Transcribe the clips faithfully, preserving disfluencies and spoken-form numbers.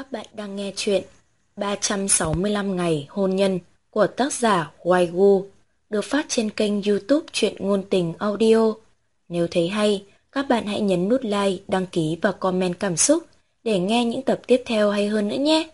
Các bạn đang nghe chuyện ba trăm sáu mươi lăm ngày hôn nhân của tác giả Hoài Gu, được phát trên kênh YouTube Truyện Ngôn Tình Audio. Nếu thấy hay, các bạn hãy nhấn nút like, đăng ký và comment cảm xúc để nghe những tập tiếp theo hay hơn nữa nhé.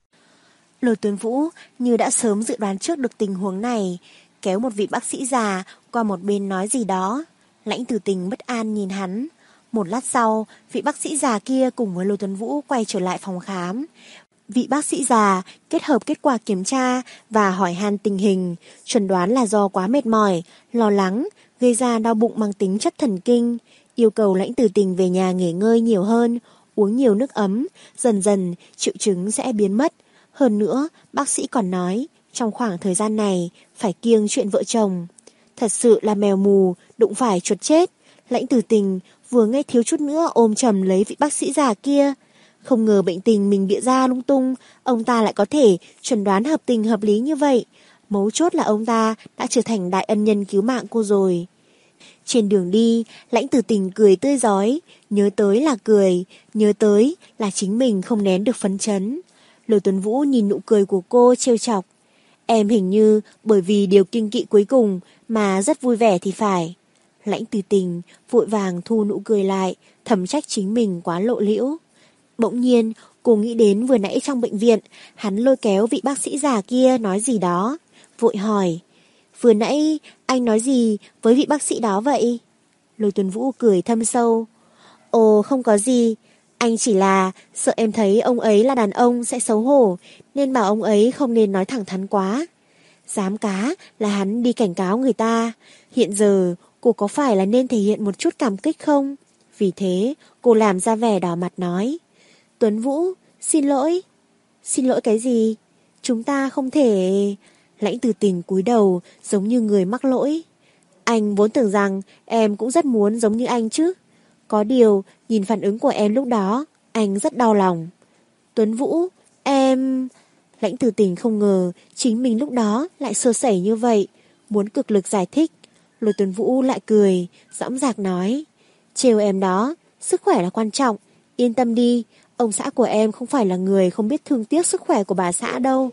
Lôi Tuấn Vũ như đã sớm dự đoán trước được tình huống này, kéo một vị bác sĩ già qua một bên nói gì đó. Lãnh Tử Tình bất an nhìn hắn. Một lát sau, vị bác sĩ già kia cùng với Lôi Tuấn Vũ quay trở lại phòng khám. Vị bác sĩ già kết hợp kết quả kiểm tra và hỏi han tình hình, chuẩn đoán là do quá mệt mỏi, lo lắng, gây ra đau bụng mang tính chất thần kinh, yêu cầu Lãnh Tử Tình về nhà nghỉ ngơi nhiều hơn, uống nhiều nước ấm, dần dần triệu chứng sẽ biến mất. Hơn nữa, bác sĩ còn nói, trong khoảng thời gian này phải kiêng chuyện vợ chồng. Thật sự là mèo mù, đụng phải chuột chết. Lãnh Tử Tình vừa nghe thiếu chút nữa ôm chầm lấy vị bác sĩ già kia. Không ngờ bệnh tình mình bịa ra lung tung, ông ta lại có thể chuẩn đoán hợp tình hợp lý như vậy. Mấu chốt là ông ta đã trở thành đại ân nhân cứu mạng cô rồi. Trên đường đi, Lãnh Tử Tình cười tươi rói, nhớ tới là cười, nhớ tới là chính mình không nén được phấn chấn. Lôi Tuấn Vũ nhìn nụ cười của cô trêu chọc. Em hình như bởi vì điều kiêng kỵ cuối cùng mà rất vui vẻ thì phải. Lãnh Tử Tình vội vàng thu nụ cười lại, thầm trách chính mình quá lộ liễu. Bỗng nhiên cô nghĩ đến vừa nãy trong bệnh viện, hắn lôi kéo vị bác sĩ già kia nói gì đó. Vội hỏi, vừa nãy anh nói gì với vị bác sĩ đó vậy? Lôi Tuấn Vũ cười thâm sâu. Ồ, không có gì. Anh chỉ là sợ em thấy ông ấy là đàn ông sẽ xấu hổ, nên bảo ông ấy không nên nói thẳng thắn quá. Dám cá là hắn đi cảnh cáo người ta. Hiện giờ cô có phải là nên thể hiện một chút cảm kích không? Vì thế cô làm ra vẻ đỏ mặt nói, Tuấn Vũ, xin lỗi. Xin lỗi cái gì? Chúng ta không thể... Lãnh Tử Tình cúi đầu giống như người mắc lỗi. Anh vốn tưởng rằng em cũng rất muốn giống như anh chứ. Có điều, nhìn phản ứng của em lúc đó, anh rất đau lòng. Tuấn Vũ, em... Lãnh Tử Tình không ngờ chính mình lúc đó lại sơ sẩy như vậy, muốn cực lực giải thích. Lôi Tuấn Vũ lại cười, dõng dạc nói, trêu em đó, sức khỏe là quan trọng, yên tâm đi, ông xã của em không phải là người không biết thương tiếc sức khỏe của bà xã đâu.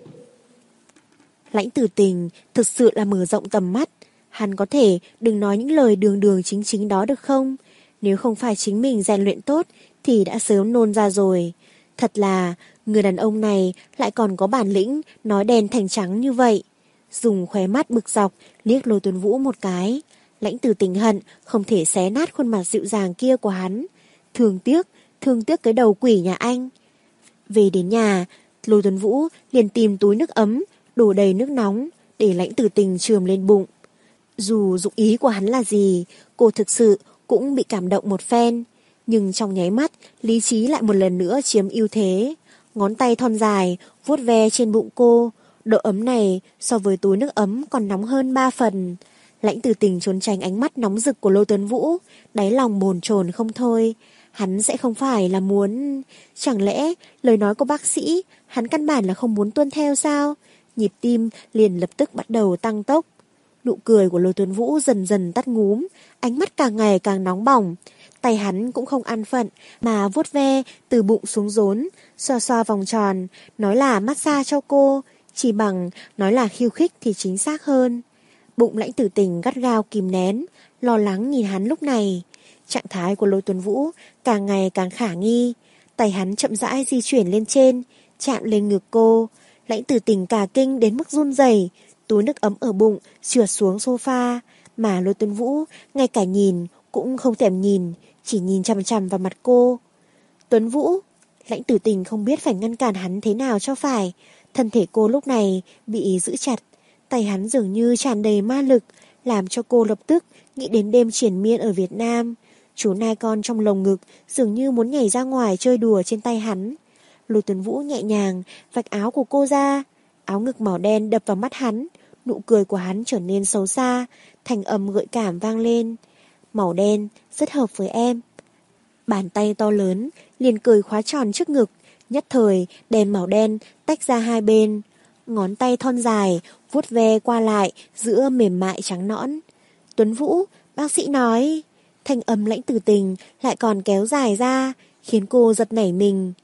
Lãnh Tử Tình thực sự là mở rộng tầm mắt, hắn có thể đừng nói những lời đường đường chính chính đó được không? Nếu không phải chính mình rèn luyện tốt thì đã sớm nôn ra rồi. Thật là người đàn ông này lại còn có bản lĩnh nói đen thành trắng như vậy. Dùng khóe mắt bực dọc liếc Lôi Tuấn Vũ một cái. Lãnh Tử Tình hận không thể xé nát khuôn mặt dịu dàng kia của hắn. Thương tiếc, thương tiếc cái đầu quỷ nhà anh. Về đến nhà, Lôi Tuấn Vũ liền tìm túi nước ấm, đổ đầy nước nóng để Lãnh Tử Tình chườm lên bụng. Dù dụng ý của hắn là gì, cô thực sự cũng bị cảm động một phen. Nhưng trong nháy mắt, lý trí lại một lần nữa chiếm ưu thế. Ngón tay thon dài vuốt ve trên bụng cô. Độ ấm này so với túi nước ấm còn nóng hơn ba phần. Lãnh Tử Tình trốn tránh ánh mắt nóng rực của Lôi Tuấn Vũ, đáy lòng bồn chồn không thôi. Hắn sẽ không phải là muốn... Chẳng lẽ lời nói của bác sĩ hắn căn bản là không muốn tuân theo sao? Nhịp tim liền lập tức bắt đầu tăng tốc. Nụ cười của Lôi Tuấn Vũ dần dần tắt ngúm, ánh mắt càng ngày càng nóng bỏng. Tay hắn cũng không an phận mà vuốt ve từ bụng xuống rốn, xoa xoa vòng tròn, nói là massage cho cô, chỉ bằng nói là khiêu khích thì chính xác hơn. Bụng Lãnh Tử Tình gắt gao kìm nén, lo lắng nhìn hắn lúc này. Trạng thái của Lôi Tuấn Vũ càng ngày càng khả nghi. Tay hắn chậm rãi di chuyển lên trên, chạm lên ngực cô. Lãnh Tử Tình cả kinh đến mức run rẩy, túi nước ấm ở bụng trượt xuống sofa, mà Lôi Tuấn Vũ ngay cả nhìn cũng không thèm nhìn, chỉ nhìn chằm chằm vào mặt cô. Tuấn Vũ, Lãnh Tử Tình không biết phải ngăn cản hắn thế nào cho phải. Thân thể cô lúc này bị giữ chặt, tay hắn dường như tràn đầy ma lực, làm cho cô lập tức nghĩ đến đêm triền miên ở Việt Nam. Chú nai con trong lồng ngực dường như muốn nhảy ra ngoài chơi đùa trên tay hắn. Lôi Tuấn Vũ nhẹ nhàng vạch áo của cô ra, áo ngực màu đen đập vào mắt hắn, nụ cười của hắn trở nên xấu xa, thành âm gợi cảm vang lên. Màu đen rất hợp với em. Bàn tay to lớn liền cười khóa tròn trước ngực, nhất thời đem màu đen tách ra hai bên. Ngón tay thon dài vuốt ve qua lại giữa mềm mại trắng nõn. Tuấn Vũ, bác sĩ nói. Thanh âm Lãnh Tử Tình lại còn kéo dài ra, khiến cô giật nảy mình.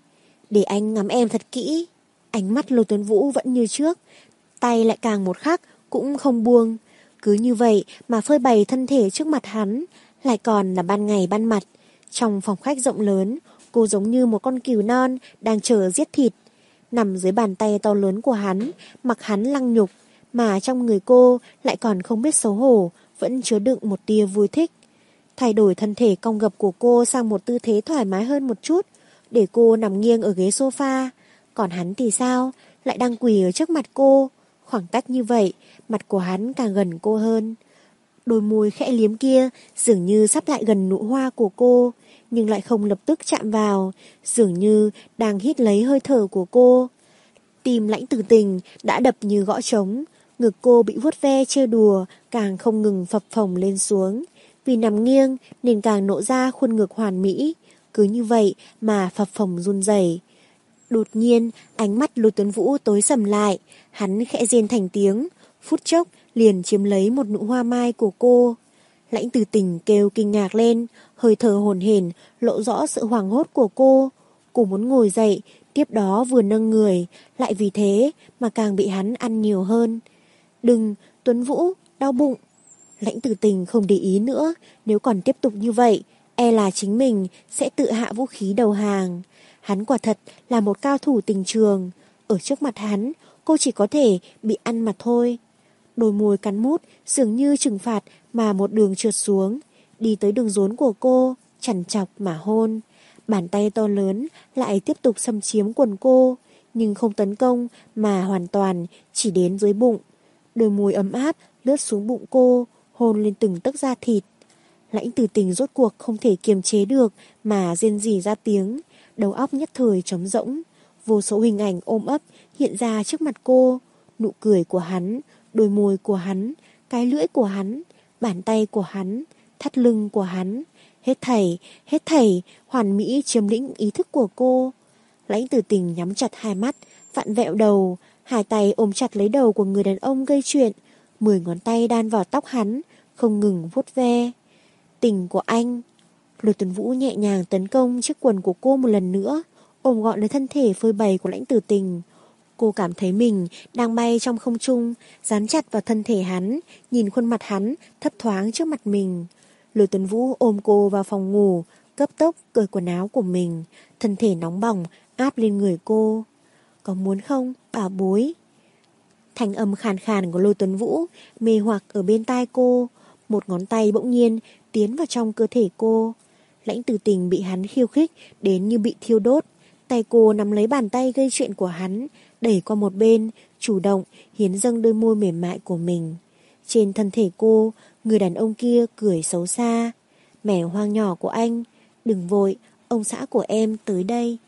Để anh ngắm em thật kỹ. Ánh mắt Lôi Tuấn Vũ vẫn như trước, tay lại càng một khắc cũng không buông. Cứ như vậy mà phơi bày thân thể trước mặt hắn, lại còn là ban ngày ban mặt. Trong phòng khách rộng lớn, cô giống như một con cừu non đang chờ giết thịt. Nằm dưới bàn tay to lớn của hắn, mặc hắn lăng nhục, mà trong người cô lại còn không biết xấu hổ, vẫn chứa đựng một tia vui thích. Thay đổi thân thể cong gập của cô sang một tư thế thoải mái hơn một chút, để cô nằm nghiêng ở ghế sofa. Còn hắn thì sao? Lại đang quỳ ở trước mặt cô. Khoảng cách như vậy, mặt của hắn càng gần cô hơn. Đôi môi khẽ liếm kia dường như sắp lại gần nụ hoa của cô, nhưng lại không lập tức chạm vào, dường như đang hít lấy hơi thở của cô. Tim Lãnh Tử Tình đã đập như gõ trống, ngực cô bị vuốt ve trêu đùa càng không ngừng phập phồng lên xuống. Vì nằm nghiêng nên càng nộ ra khuôn ngực hoàn mỹ, cứ như vậy mà phập phồng run rẩy. Đột nhiên ánh mắt Lôi Tuấn Vũ tối sầm lại, hắn khẽ rên thành tiếng, phút chốc liền chiếm lấy một nụ hoa mai của cô. Lãnh Tử Tình kêu kinh ngạc lên, hơi thở hổn hển lộ rõ sự hoảng hốt của cô. Cô muốn ngồi dậy, tiếp đó vừa nâng người, lại vì thế mà càng bị hắn ăn nhiều hơn. Đừng, Tuấn Vũ, đau bụng. Lãnh Tử Tình không để ý nữa, nếu còn tiếp tục như vậy, e là chính mình sẽ tự hạ vũ khí đầu hàng. Hắn quả thật là một cao thủ tình trường, ở trước mặt hắn, cô chỉ có thể bị ăn mà thôi. Đôi môi cắn mút dường như trừng phạt mà một đường trượt xuống, đi tới đường rốn của cô, chằn chọc mà hôn. Bàn tay to lớn lại tiếp tục xâm chiếm quần cô, nhưng không tấn công mà hoàn toàn chỉ đến dưới bụng. Đôi môi ấm áp lướt xuống bụng cô, hôn lên từng tấc da thịt. Lãnh Tử Tình rốt cuộc không thể kiềm chế được mà rên rỉ ra tiếng, đầu óc nhất thời trống rỗng. Vô số hình ảnh ôm ấp hiện ra trước mặt cô, nụ cười của hắn, đôi môi của hắn, cái lưỡi của hắn, bàn tay của hắn, thắt lưng của hắn, hết thảy, hết thảy hoàn mỹ chiếm lĩnh ý thức của cô. Lãnh Tử Tình nhắm chặt hai mắt, vặn vẹo đầu, hai tay ôm chặt lấy đầu của người đàn ông gây chuyện, mười ngón tay đan vào tóc hắn, không ngừng vuốt ve. Tình của anh. Lôi Tuấn Vũ nhẹ nhàng tấn công chiếc quần của cô một lần nữa, ôm gọn lấy thân thể phơi bày của Lãnh Tử Tình. Cô cảm thấy mình đang bay trong không trung, dán chặt vào thân thể hắn, nhìn khuôn mặt hắn thấp thoáng trước mặt mình. Lôi Tuấn Vũ ôm cô vào phòng ngủ, cấp tốc cởi quần áo của mình, thân thể nóng bỏng áp lên người cô. Có muốn không, bảo bối? Thanh âm khàn khàn của Lôi Tuấn Vũ mê hoặc ở bên tai cô, một ngón tay bỗng nhiên tiến vào trong cơ thể cô. Lãnh Tử Tình bị hắn khiêu khích đến như bị thiêu đốt, tay cô nắm lấy bàn tay gây chuyện của hắn, đẩy qua một bên, chủ động hiến dâng đôi môi mềm mại của mình. Trên thân thể cô, người đàn ông kia cười xấu xa. Mẻ hoang nhỏ của anh, đừng vội, ông xã của em tới đây.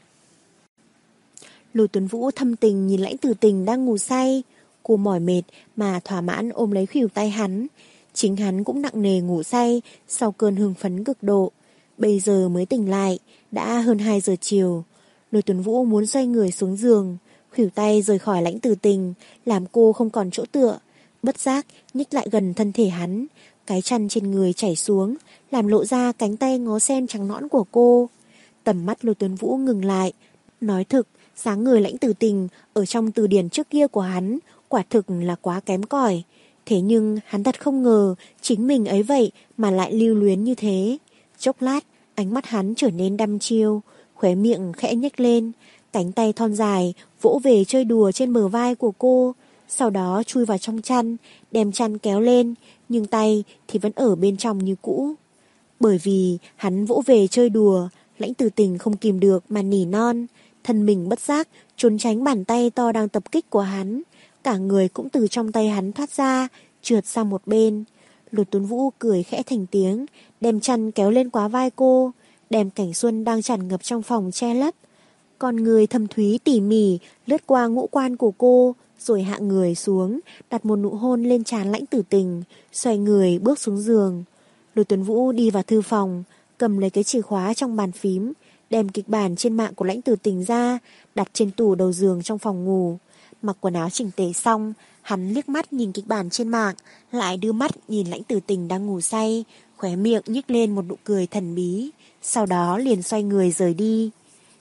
Lôi Tuấn Vũ thâm tình nhìn Lãnh Tử Tình đang ngủ say. Cô mỏi mệt mà thỏa mãn ôm lấy khuỷu tay hắn. Chính hắn cũng nặng nề ngủ say sau cơn hưng phấn cực độ. Bây giờ mới tỉnh lại, đã hơn hai giờ chiều. Lôi Tuấn Vũ muốn xoay người xuống giường, khuỷu tay rời khỏi Lãnh Tử Tình, làm cô không còn chỗ tựa. Bất giác nhích lại gần thân thể hắn, cái chăn trên người chảy xuống, làm lộ ra cánh tay ngó sen trắng nõn của cô. Tầm mắt Lôi Tuấn Vũ ngừng lại. Nói thực, dáng người Lãnh Tử Tình ở trong từ điển trước kia của hắn quả thực là quá kém cỏi. Thế nhưng hắn thật không ngờ chính mình ấy vậy mà lại lưu luyến như thế. Chốc lát, ánh mắt hắn trở nên đăm chiêu, khóe miệng khẽ nhếch lên, cánh tay thon dài vỗ về chơi đùa trên bờ vai của cô, sau đó chui vào trong chăn, đem chăn kéo lên, nhưng tay thì vẫn ở bên trong như cũ. Bởi vì hắn vỗ về chơi đùa, Lãnh Tử Tình không kìm được mà nỉ non, thân mình bất giác trốn tránh bàn tay to đang tập kích của hắn, cả người cũng từ trong tay hắn thoát ra, trượt sang một bên. Lôi Tuấn Vũ cười khẽ thành tiếng, đem chăn kéo lên quá vai cô, đem cảnh xuân đang tràn ngập trong phòng che lấp. Con người thâm thúy tỉ mỉ lướt qua ngũ quan của cô, rồi hạ người xuống, đặt một nụ hôn lên trán Lãnh Tử Tình, xoay người bước xuống giường. Lôi Tuấn Vũ đi vào thư phòng, cầm lấy cái chìa khóa trong bàn phím, đem kịch bản trên mạng của Lãnh Tử Tình ra, đặt trên tủ đầu giường trong phòng ngủ. Mặc quần áo chỉnh tề xong, hắn liếc mắt nhìn kịch bản trên mạng, lại đưa mắt nhìn Lãnh Tử Tình đang ngủ say, khóe miệng nhếch lên một nụ cười thần bí, sau đó liền xoay người rời đi.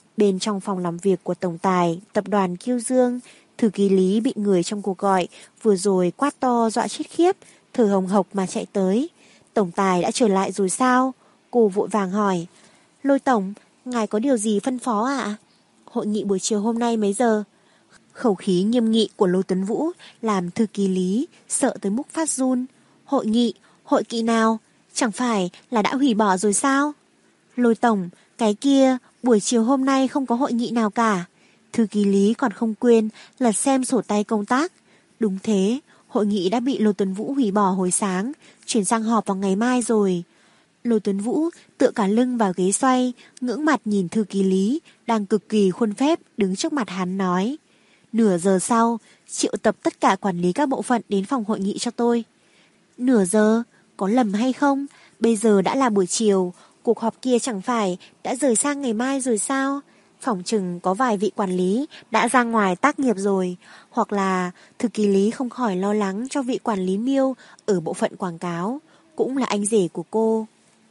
Bên trong phòng làm việc của tổng tài tập đoàn Kiêu Dương, thư ký Lý bị người trong cuộc gọi vừa rồi quát to dọa chết khiếp, thở hồng hộc mà chạy tới. Tổng tài đã trở lại rồi sao? Cô vội vàng hỏi. Lôi tổng, ngài có điều gì phân phó ạ? Hội nghị buổi chiều hôm nay mấy giờ? Khẩu khí nghiêm nghị của Lôi Tuấn Vũ làm thư ký Lý sợ tới mức phát run. Hội nghị, hội nghị nào? Chẳng phải là đã hủy bỏ rồi sao? Lôi tổng, cái kia, buổi chiều hôm nay không có hội nghị nào cả. Thư ký Lý còn không quên lật xem sổ tay công tác. Đúng thế, hội nghị đã bị Lôi Tuấn Vũ hủy bỏ hồi sáng, chuyển sang họp vào ngày mai rồi. Lôi Tuấn Vũ tựa cả lưng vào ghế xoay, ngưỡng mặt nhìn thư ký Lý đang cực kỳ khuôn phép đứng trước mặt hắn nói. Nửa giờ sau, triệu tập tất cả quản lý các bộ phận đến phòng hội nghị cho tôi. Nửa giờ? Có lầm hay không? Bây giờ đã là buổi chiều, cuộc họp kia chẳng phải đã rời sang ngày mai rồi sao? Phỏng chừng có vài vị quản lý đã ra ngoài tác nghiệp rồi, hoặc là thư ký Lý không khỏi lo lắng cho vị quản lý Miêu ở bộ phận quảng cáo, cũng là anh rể của cô.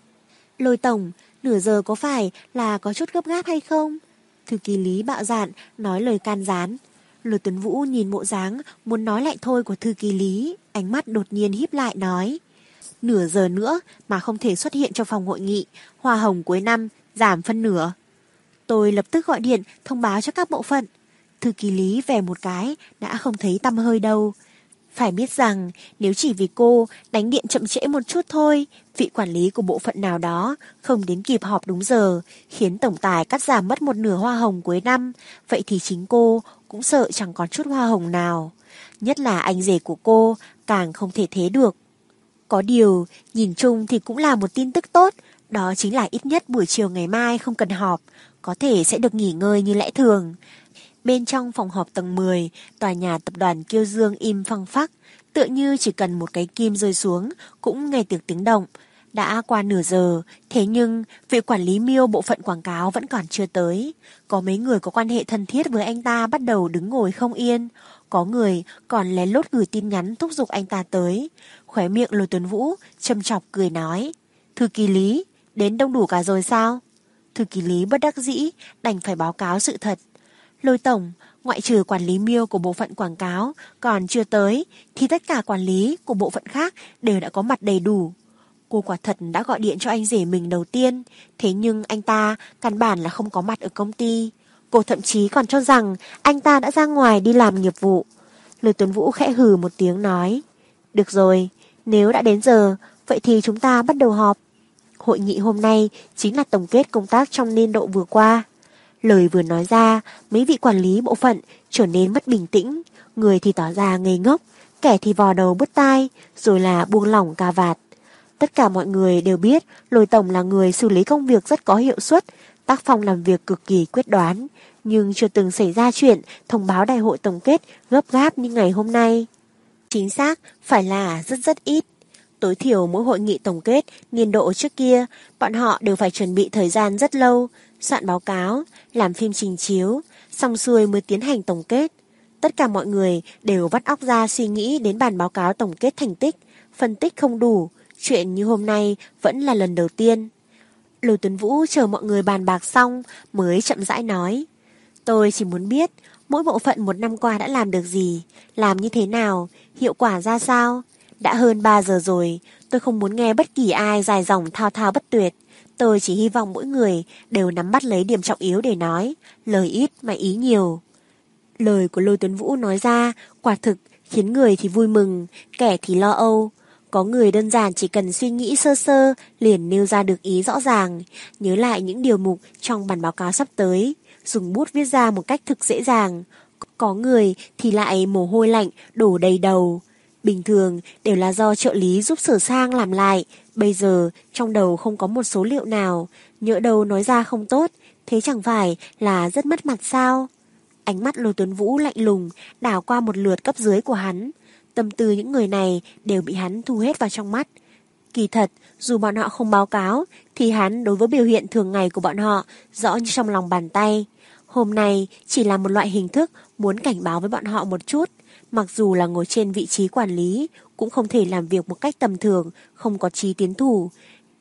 Lôi tổng, nửa giờ có phải là có chút gấp gáp hay không? Thư ký Lý bạo dạn nói lời can gián. Lôi Tuấn Vũ nhìn bộ dáng muốn nói lại thôi của thư ký Lý, ánh mắt đột nhiên híp lại nói. Nửa giờ nữa mà không thể xuất hiện trong phòng hội nghị, hoa hồng cuối năm giảm phân nửa. Tôi lập tức gọi điện thông báo cho các bộ phận. Thư ký Lý về một cái đã không thấy tăm hơi đâu. Phải biết rằng nếu chỉ vì cô đánh điện chậm trễ một chút thôi, vị quản lý của bộ phận nào đó không đến kịp họp đúng giờ, khiến tổng tài cắt giảm mất một nửa hoa hồng cuối năm, vậy thì chính cô cũng sợ chẳng còn chút hoa hồng nào. Nhất là anh rể của cô càng không thể thế được. Có điều, nhìn chung thì cũng là một tin tức tốt, đó chính là ít nhất buổi chiều ngày mai không cần họp, có thể sẽ được nghỉ ngơi như lẽ thường. Bên trong phòng họp tầng mười, tòa nhà tập đoàn Kiêu Dương im phăng phắc, tựa như chỉ cần một cái kim rơi xuống cũng nghe được tiếng động. Đã qua nửa giờ, thế nhưng vị quản lý Miêu bộ phận quảng cáo vẫn còn chưa tới. Có mấy người có quan hệ thân thiết với anh ta bắt đầu đứng ngồi không yên. Có người còn lén lút gửi tin nhắn thúc giục anh ta tới. Khóe miệng Lôi Tuấn Vũ châm chọc cười nói. Thư ký Lý, đến đông đủ cả rồi sao? Thư ký Lý bất đắc dĩ, đành phải báo cáo sự thật. Lôi tổng, ngoại trừ quản lý Miêu của bộ phận quảng cáo còn chưa tới, thì tất cả quản lý của bộ phận khác đều đã có mặt đầy đủ. Cô quả thật đã gọi điện cho anh rể mình đầu tiên, thế nhưng anh ta căn bản là không có mặt ở công ty. Cô thậm chí còn cho rằng anh ta đã ra ngoài đi làm nghiệp vụ. Lôi Tuấn Vũ khẽ hừ một tiếng nói. Được rồi, nếu đã đến giờ, vậy thì chúng ta bắt đầu họp. Hội nghị hôm nay chính là tổng kết công tác trong niên độ vừa qua. Lời vừa nói ra, mấy vị quản lý bộ phận trở nên mất bình tĩnh, người thì tỏ ra ngây ngốc, kẻ thì vò đầu bứt tai, rồi là buông lỏng cà vạt. Tất cả mọi người đều biết Lôi tổng là người xử lý công việc rất có hiệu suất, tác phong làm việc cực kỳ quyết đoán, nhưng chưa từng xảy ra chuyện thông báo đại hội tổng kết gấp gáp như ngày hôm nay. Chính xác phải là rất rất ít. Tối thiểu mỗi hội nghị tổng kết niên độ trước kia, bọn họ đều phải chuẩn bị thời gian rất lâu, soạn báo cáo, làm phim trình chiếu, xong xuôi mới tiến hành tổng kết. Tất cả mọi người đều vắt óc ra suy nghĩ đến bản báo cáo tổng kết thành tích, phân tích không đủ, chuyện như hôm nay vẫn là lần đầu tiên. Lôi Tuấn Vũ chờ mọi người bàn bạc xong mới chậm rãi nói. Tôi chỉ muốn biết mỗi bộ phận một năm qua đã làm được gì, làm như thế nào, hiệu quả ra sao. Đã hơn ba giờ rồi, tôi không muốn nghe bất kỳ ai dài dòng thao thao bất tuyệt. Tôi chỉ hy vọng mỗi người đều nắm bắt lấy điểm trọng yếu để nói, lời ít mà ý nhiều. Lời của Lôi Tuấn Vũ nói ra, quả thực khiến người thì vui mừng, kẻ thì lo âu. Có người đơn giản chỉ cần suy nghĩ sơ sơ, liền nêu ra được ý rõ ràng, nhớ lại những điều mục trong bản báo cáo sắp tới, dùng bút viết ra một cách thực dễ dàng. Có người thì lại mồ hôi lạnh đổ đầy đầu. Bình thường đều là do trợ lý giúp sửa sang làm lại, bây giờ trong đầu không có một số liệu nào, nhỡ đâu nói ra không tốt, thế chẳng phải là rất mất mặt sao? Ánh mắt Lôi Tuấn Vũ lạnh lùng, đảo qua một lượt cấp dưới của hắn. Tâm tư những người này đều bị hắn thu hết vào trong mắt. Kỳ thật, dù bọn họ không báo cáo, thì hắn đối với biểu hiện thường ngày của bọn họ rõ như trong lòng bàn tay. Hôm nay chỉ là một loại hình thức muốn cảnh báo với bọn họ một chút. Mặc dù là ngồi trên vị trí quản lý, cũng không thể làm việc một cách tầm thường, không có chí tiến thủ.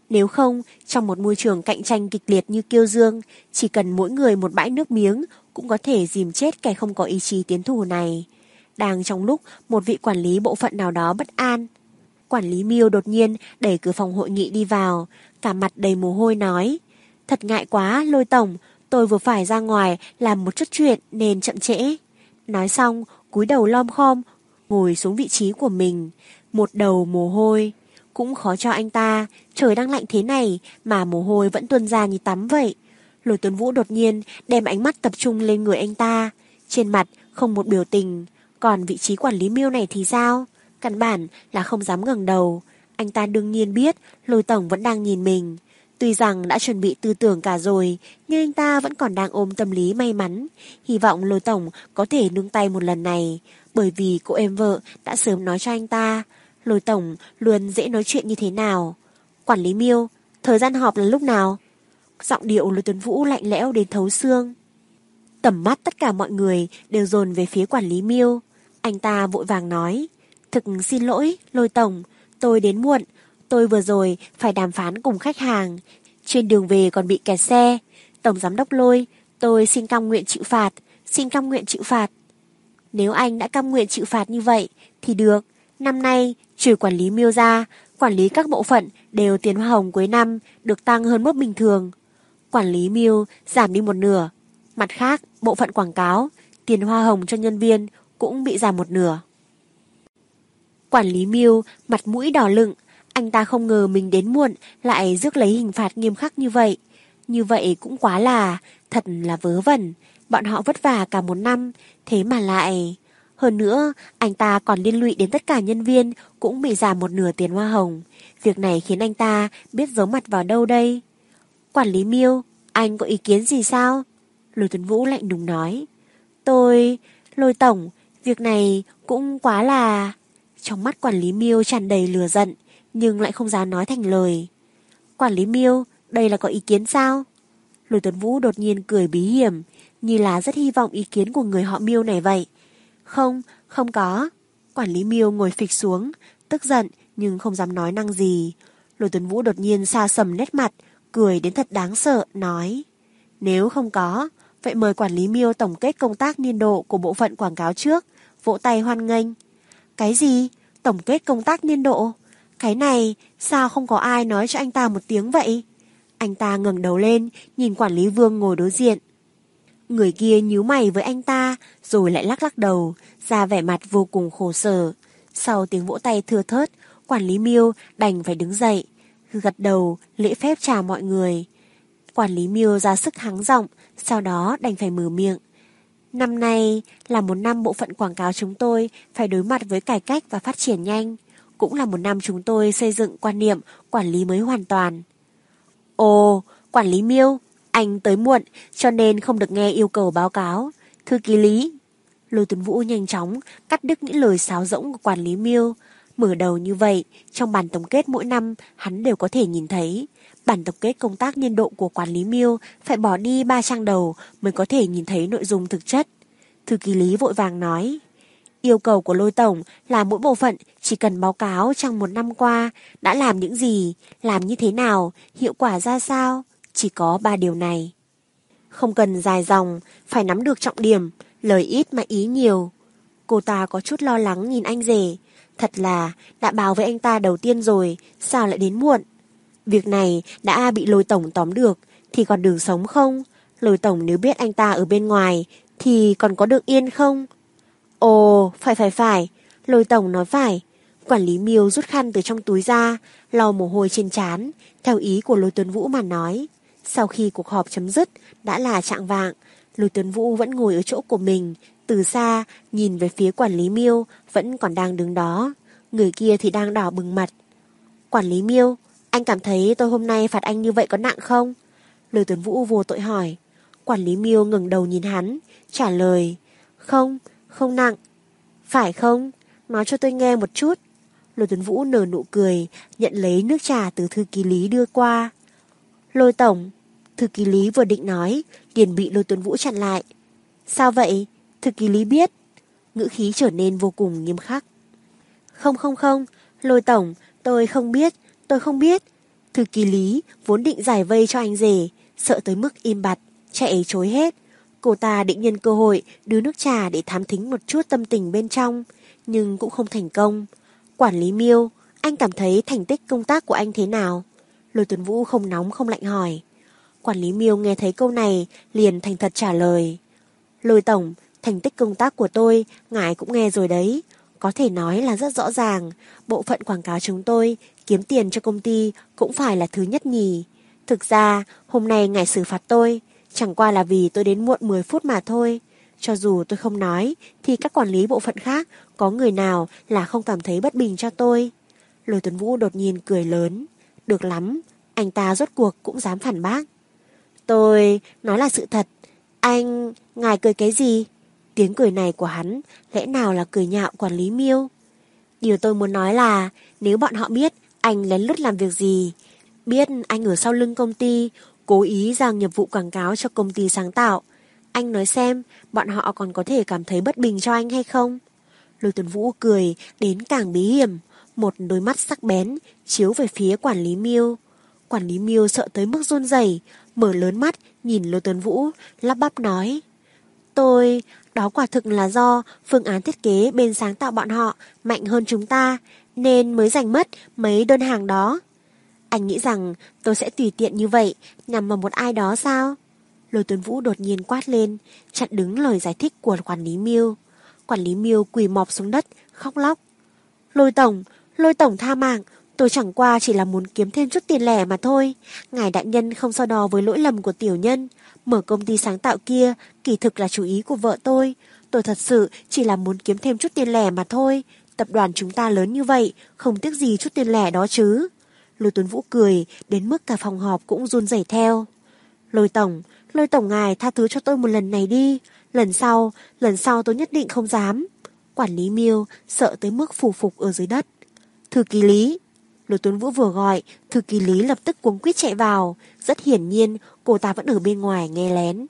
Nếu không, trong một môi trường cạnh tranh kịch liệt như Kiêu Dương, chỉ cần mỗi người một bãi nước miếng cũng có thể dìm chết kẻ không có ý chí tiến thủ này. Đang trong lúc một vị quản lý bộ phận nào đó bất an, quản lý Miêu đột nhiên đẩy cửa phòng hội nghị đi vào, cả mặt đầy mồ hôi nói: "Thật ngại quá, Lôi tổng, tôi vừa phải ra ngoài làm một chút chuyện nên chậm trễ." Nói xong, cúi đầu lom khom ngồi xuống vị trí của mình, một đầu mồ hôi. Cũng khó cho anh ta, trời đang lạnh thế này mà mồ hôi vẫn tuôn ra như tắm vậy. Lôi Tuấn Vũ đột nhiên đem ánh mắt tập trung lên người anh ta, trên mặt không một biểu tình. Còn vị trí quản lý Miêu này thì sao? Căn bản là không dám ngẩng đầu. Anh ta đương nhiên biết Lôi tổng vẫn đang nhìn mình. Tuy rằng đã chuẩn bị tư tưởng cả rồi, nhưng anh ta vẫn còn đang ôm tâm lý may mắn, hy vọng Lôi tổng có thể nương tay một lần này, bởi vì cô em vợ đã sớm nói cho anh ta Lôi tổng luôn dễ nói chuyện như thế nào. "Quản lý Miêu, thời gian họp là lúc nào?" Giọng điệu Lôi Tuấn Vũ lạnh lẽo đến thấu xương. Tầm mắt tất cả mọi người đều dồn về phía quản lý Miêu. Anh ta vội vàng nói: "Thực xin lỗi, Lôi tổng, tôi đến muộn. Tôi vừa rồi phải đàm phán cùng khách hàng, trên đường về còn bị kẹt xe. Tổng giám đốc Lôi, tôi xin cam nguyện chịu phạt, xin cam nguyện chịu phạt." "Nếu anh đã cam nguyện chịu phạt như vậy thì được. Năm nay, trừ quản lý Miêu ra, quản lý các bộ phận đều tiền hoa hồng cuối năm được tăng hơn mức bình thường. Quản lý Miêu giảm đi một nửa. Mặt khác, bộ phận quảng cáo, tiền hoa hồng cho nhân viên cũng bị giảm một nửa." Quản lý Miêu mặt mũi đỏ lựng, anh ta không ngờ mình đến muộn lại rước lấy hình phạt nghiêm khắc như vậy. Như vậy cũng quá là, thật là vớ vẩn. Bọn họ vất vả cả một năm, thế mà lại... Hơn nữa, anh ta còn liên lụy đến tất cả nhân viên cũng bị giảm một nửa tiền hoa hồng. Việc này khiến anh ta biết giấu mặt vào đâu đây. "Quản lý Miêu, anh có ý kiến gì sao?" Lôi Tuấn Vũ lạnh lùng nói. Tôi... Lôi tổng, việc này cũng quá là... Trong mắt quản lý Miêu tràn đầy lửa giận, nhưng lại không dám nói thành lời. "Quản lý Miêu, đây là có ý kiến sao?" Lôi Tuấn Vũ đột nhiên cười bí hiểm, như là rất hy vọng ý kiến của người họ Miêu này vậy. "Không, không có." Quản lý Miêu ngồi phịch xuống, tức giận nhưng không dám nói năng gì. Lôi Tuấn Vũ đột nhiên xa sầm nét mặt, cười đến thật đáng sợ, nói: "Nếu không có, vậy mời quản lý Miêu tổng kết công tác niên độ của bộ phận quảng cáo trước." Vỗ tay hoan nghênh. "Cái gì? Tổng kết công tác niên độ? Cái này sao không có ai nói cho anh ta một tiếng vậy?" Anh ta ngẩng đầu lên, nhìn quản lý Vương ngồi đối diện. Người kia nhíu mày với anh ta, rồi lại lắc lắc đầu, ra vẻ mặt vô cùng khổ sở. Sau tiếng vỗ tay thưa thớt, quản lý Miêu đành phải đứng dậy, gật đầu, lễ phép chào mọi người. Quản lý Miêu ra sức hắng giọng, sau đó đành phải mở miệng. "Năm nay là một năm bộ phận quảng cáo chúng tôi phải đối mặt với cải cách và phát triển nhanh. Cũng là một năm chúng tôi xây dựng quan niệm quản lý mới hoàn toàn." "Ồ, quản lý Miêu, anh tới muộn cho nên không được nghe yêu cầu báo cáo. Thư ký Lý." Lôi Tuấn Vũ nhanh chóng cắt đứt những lời sáo rỗng của quản lý Miêu. Mở đầu như vậy, trong bản tổng kết mỗi năm hắn đều có thể nhìn thấy. Bản tổng kết công tác niên độ của quản lý Miêu phải bỏ đi ba trang đầu mới có thể nhìn thấy nội dung thực chất. Thư ký Lý vội vàng nói: "Yêu cầu của Lôi tổng là mỗi bộ phận chỉ cần báo cáo trong một năm qua đã làm những gì, làm như thế nào, hiệu quả ra sao. Chỉ có ba điều này. Không cần dài dòng, phải nắm được trọng điểm, lời ít mà ý nhiều." Cô ta có chút lo lắng nhìn anh rể. Thật là đã báo với anh ta đầu tiên rồi, sao lại đến muộn? Việc này đã bị Lôi tổng tóm được thì còn đường sống không? Lôi tổng nếu biết anh ta ở bên ngoài thì còn có được yên không? Ồ, phải phải phải, Lôi tổng nói phải. Quản lý Miêu rút khăn từ trong túi ra, lau mồ hôi trên trán, theo ý của Lôi Tuấn Vũ mà nói. Sau khi cuộc họp chấm dứt, đã là chạng vạng, Lôi Tuấn Vũ vẫn ngồi ở chỗ của mình, từ xa nhìn về phía quản lý Miêu vẫn còn đang đứng đó, người kia thì đang đỏ bừng mặt. "Quản lý Miêu, anh cảm thấy tôi hôm nay phạt anh như vậy có nặng không?" Lôi Tuấn Vũ vô tội hỏi. Quản lý Miêu ngẩng đầu nhìn hắn, trả lời: "Không, không nặng." "Phải không? Nói cho tôi nghe một chút." Lôi Tuấn Vũ nở nụ cười, nhận lấy nước trà từ thư ký Lý đưa qua. "Lôi tổng." Thư ký Lý vừa định nói, liền bị Lôi Tuấn Vũ chặn lại. "Sao vậy?" Thư ký Lý biết. Ngữ khí trở nên vô cùng nghiêm khắc. "Không không không, Lôi tổng, tôi không biết, tôi không biết." Thư ký Lý vốn định giải vây cho anh rể, sợ tới mức im bặt, chạy trối hết. Cô ta định nhân cơ hội đưa nước trà để thám thính một chút tâm tình bên trong, nhưng cũng không thành công. Quản lý Miêu, anh cảm thấy thành tích công tác của anh thế nào? Lôi Tuấn Vũ không nóng không lạnh hỏi. Quản lý Miêu nghe thấy câu này liền thành thật trả lời. Lôi tổng, thành tích công tác của tôi ngài cũng nghe rồi đấy. Có thể nói là rất rõ ràng, bộ phận quảng cáo chúng tôi kiếm tiền cho công ty cũng phải là thứ nhất nhì. Thực ra hôm nay ngài xử phạt tôi chẳng qua là vì tôi đến muộn mười phút mà thôi. Cho dù tôi không nói thì các quản lý bộ phận khác có người nào là không cảm thấy bất bình cho tôi. Lôi Tuấn Vũ đột nhiên cười lớn. Được lắm, anh ta rốt cuộc cũng dám phản bác. Tôi nói là sự thật. Anh, ngài cười cái gì? Tiếng cười này của hắn lẽ nào là cười nhạo quản lý Miêu? Điều tôi muốn nói là nếu bọn họ biết anh lén lút làm việc gì, biết anh ở sau lưng công ty cố ý giao nghiệp vụ quảng cáo cho công ty sáng tạo, anh nói xem bọn họ còn có thể cảm thấy bất bình cho anh hay không? Lôi Tuấn Vũ cười đến càng bí hiểm, một đôi mắt sắc bén chiếu về phía quản lý Miêu. Quản lý Miêu sợ tới mức run rẩy, mở lớn mắt nhìn Lôi Tuấn Vũ, lắp bắp nói: Tôi, đó quả thực là do phương án thiết kế bên sáng tạo bọn họ mạnh hơn chúng ta, nên mới giành mất mấy đơn hàng đó. Anh nghĩ rằng tôi sẽ tùy tiện như vậy nhằm vào một ai đó sao? Lôi Tuấn Vũ đột nhiên quát lên, chặn đứng lời giải thích của quản lý Miêu. Quản lý Miêu quỳ mọp xuống đất, khóc lóc. Lôi tổng, Lôi tổng tha mạng, tôi chẳng qua chỉ là muốn kiếm thêm chút tiền lẻ mà thôi. Ngài đại nhân không so đo với lỗi lầm của tiểu nhân. Mở công ty sáng tạo kia kỳ thực là chủ ý của vợ tôi. Tôi thật sự chỉ là muốn kiếm thêm chút tiền lẻ mà thôi. Tập đoàn chúng ta lớn như vậy, không tiếc gì chút tiền lẻ đó chứ. Lôi Tuấn Vũ cười đến mức cả phòng họp cũng run rẩy theo. Lôi tổng, Lôi tổng ngài tha thứ cho tôi một lần này đi. Lần sau, lần sau tôi nhất định không dám. Quản lý Miêu sợ tới mức phủ phục ở dưới đất. Thư ký Lý. Lôi Tuấn Vũ vừa gọi, thư ký Lý lập tức cuống quýt chạy vào. Rất hiển nhiên cô ta vẫn ở bên ngoài nghe lén.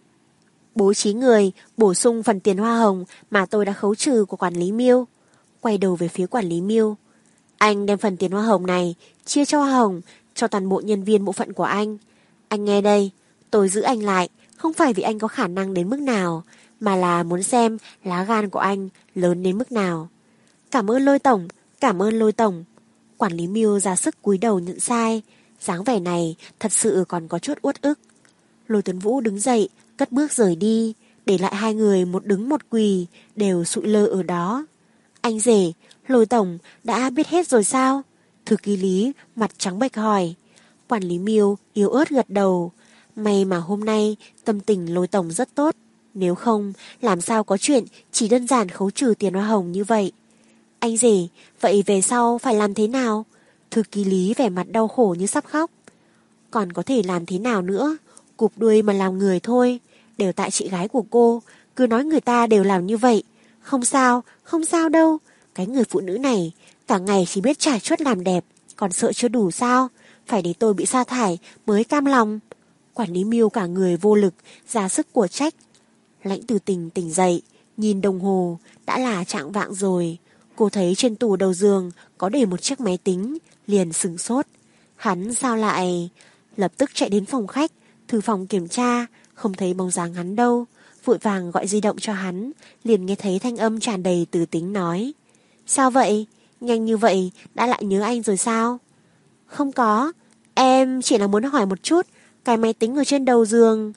Bố trí người bổ sung phần tiền hoa hồng mà tôi đã khấu trừ của quản lý Miêu. Quay đầu về phía quản lý Miêu. Anh đem phần tiền hoa hồng này chia cho hoa hồng cho toàn bộ nhân viên bộ phận của anh. Anh nghe đây, tôi giữ anh lại không phải vì anh có khả năng đến mức nào, mà là muốn xem lá gan của anh lớn đến mức nào. Cảm ơn Lôi tổng, cảm ơn Lôi tổng. Quản lý Miêu ra sức cúi đầu nhận sai, dáng vẻ này thật sự còn có chút uất ức. Lôi Tuấn Vũ đứng dậy, cất bước rời đi, để lại hai người một đứng một quỳ, đều sụi lơ ở đó. Anh rể, Lôi tổng đã biết hết rồi sao? Thư ký Lý mặt trắng bệch hỏi. Quản lý Miêu yếu ớt gật đầu. May mà hôm nay tâm tình Lôi tổng rất tốt, nếu không làm sao có chuyện chỉ đơn giản khấu trừ tiền hoa hồng như vậy. Anh rể, vậy về sau phải làm thế nào? Thư ký Lý vẻ mặt đau khổ như sắp khóc. Còn có thể làm thế nào nữa? Cụp đuôi mà làm người thôi. Đều tại chị gái của cô, cứ nói người ta đều làm như vậy. Không sao, không sao đâu. Cái người phụ nữ này cả ngày chỉ biết trải chuốt làm đẹp, còn sợ chưa đủ sao? Phải để tôi bị sa thải mới cam lòng. Quản lý Miêu cả người vô lực, ra sức của trách. Lãnh Từ Tình tỉnh dậy, nhìn đồng hồ, đã là chạng vạng rồi. Cô thấy trên tủ đầu giường có để một chiếc máy tính, liền sửng sốt. Hắn sao lại... Lập tức chạy đến phòng khách, thư phòng kiểm tra, không thấy bóng dáng hắn đâu. Vội vàng gọi di động cho hắn, liền nghe thấy thanh âm tràn đầy từ tính nói. Sao vậy? Nhanh như vậy đã lại nhớ anh rồi sao? Không có, em chỉ là muốn hỏi một chút, cái máy tính ở trên đầu giường.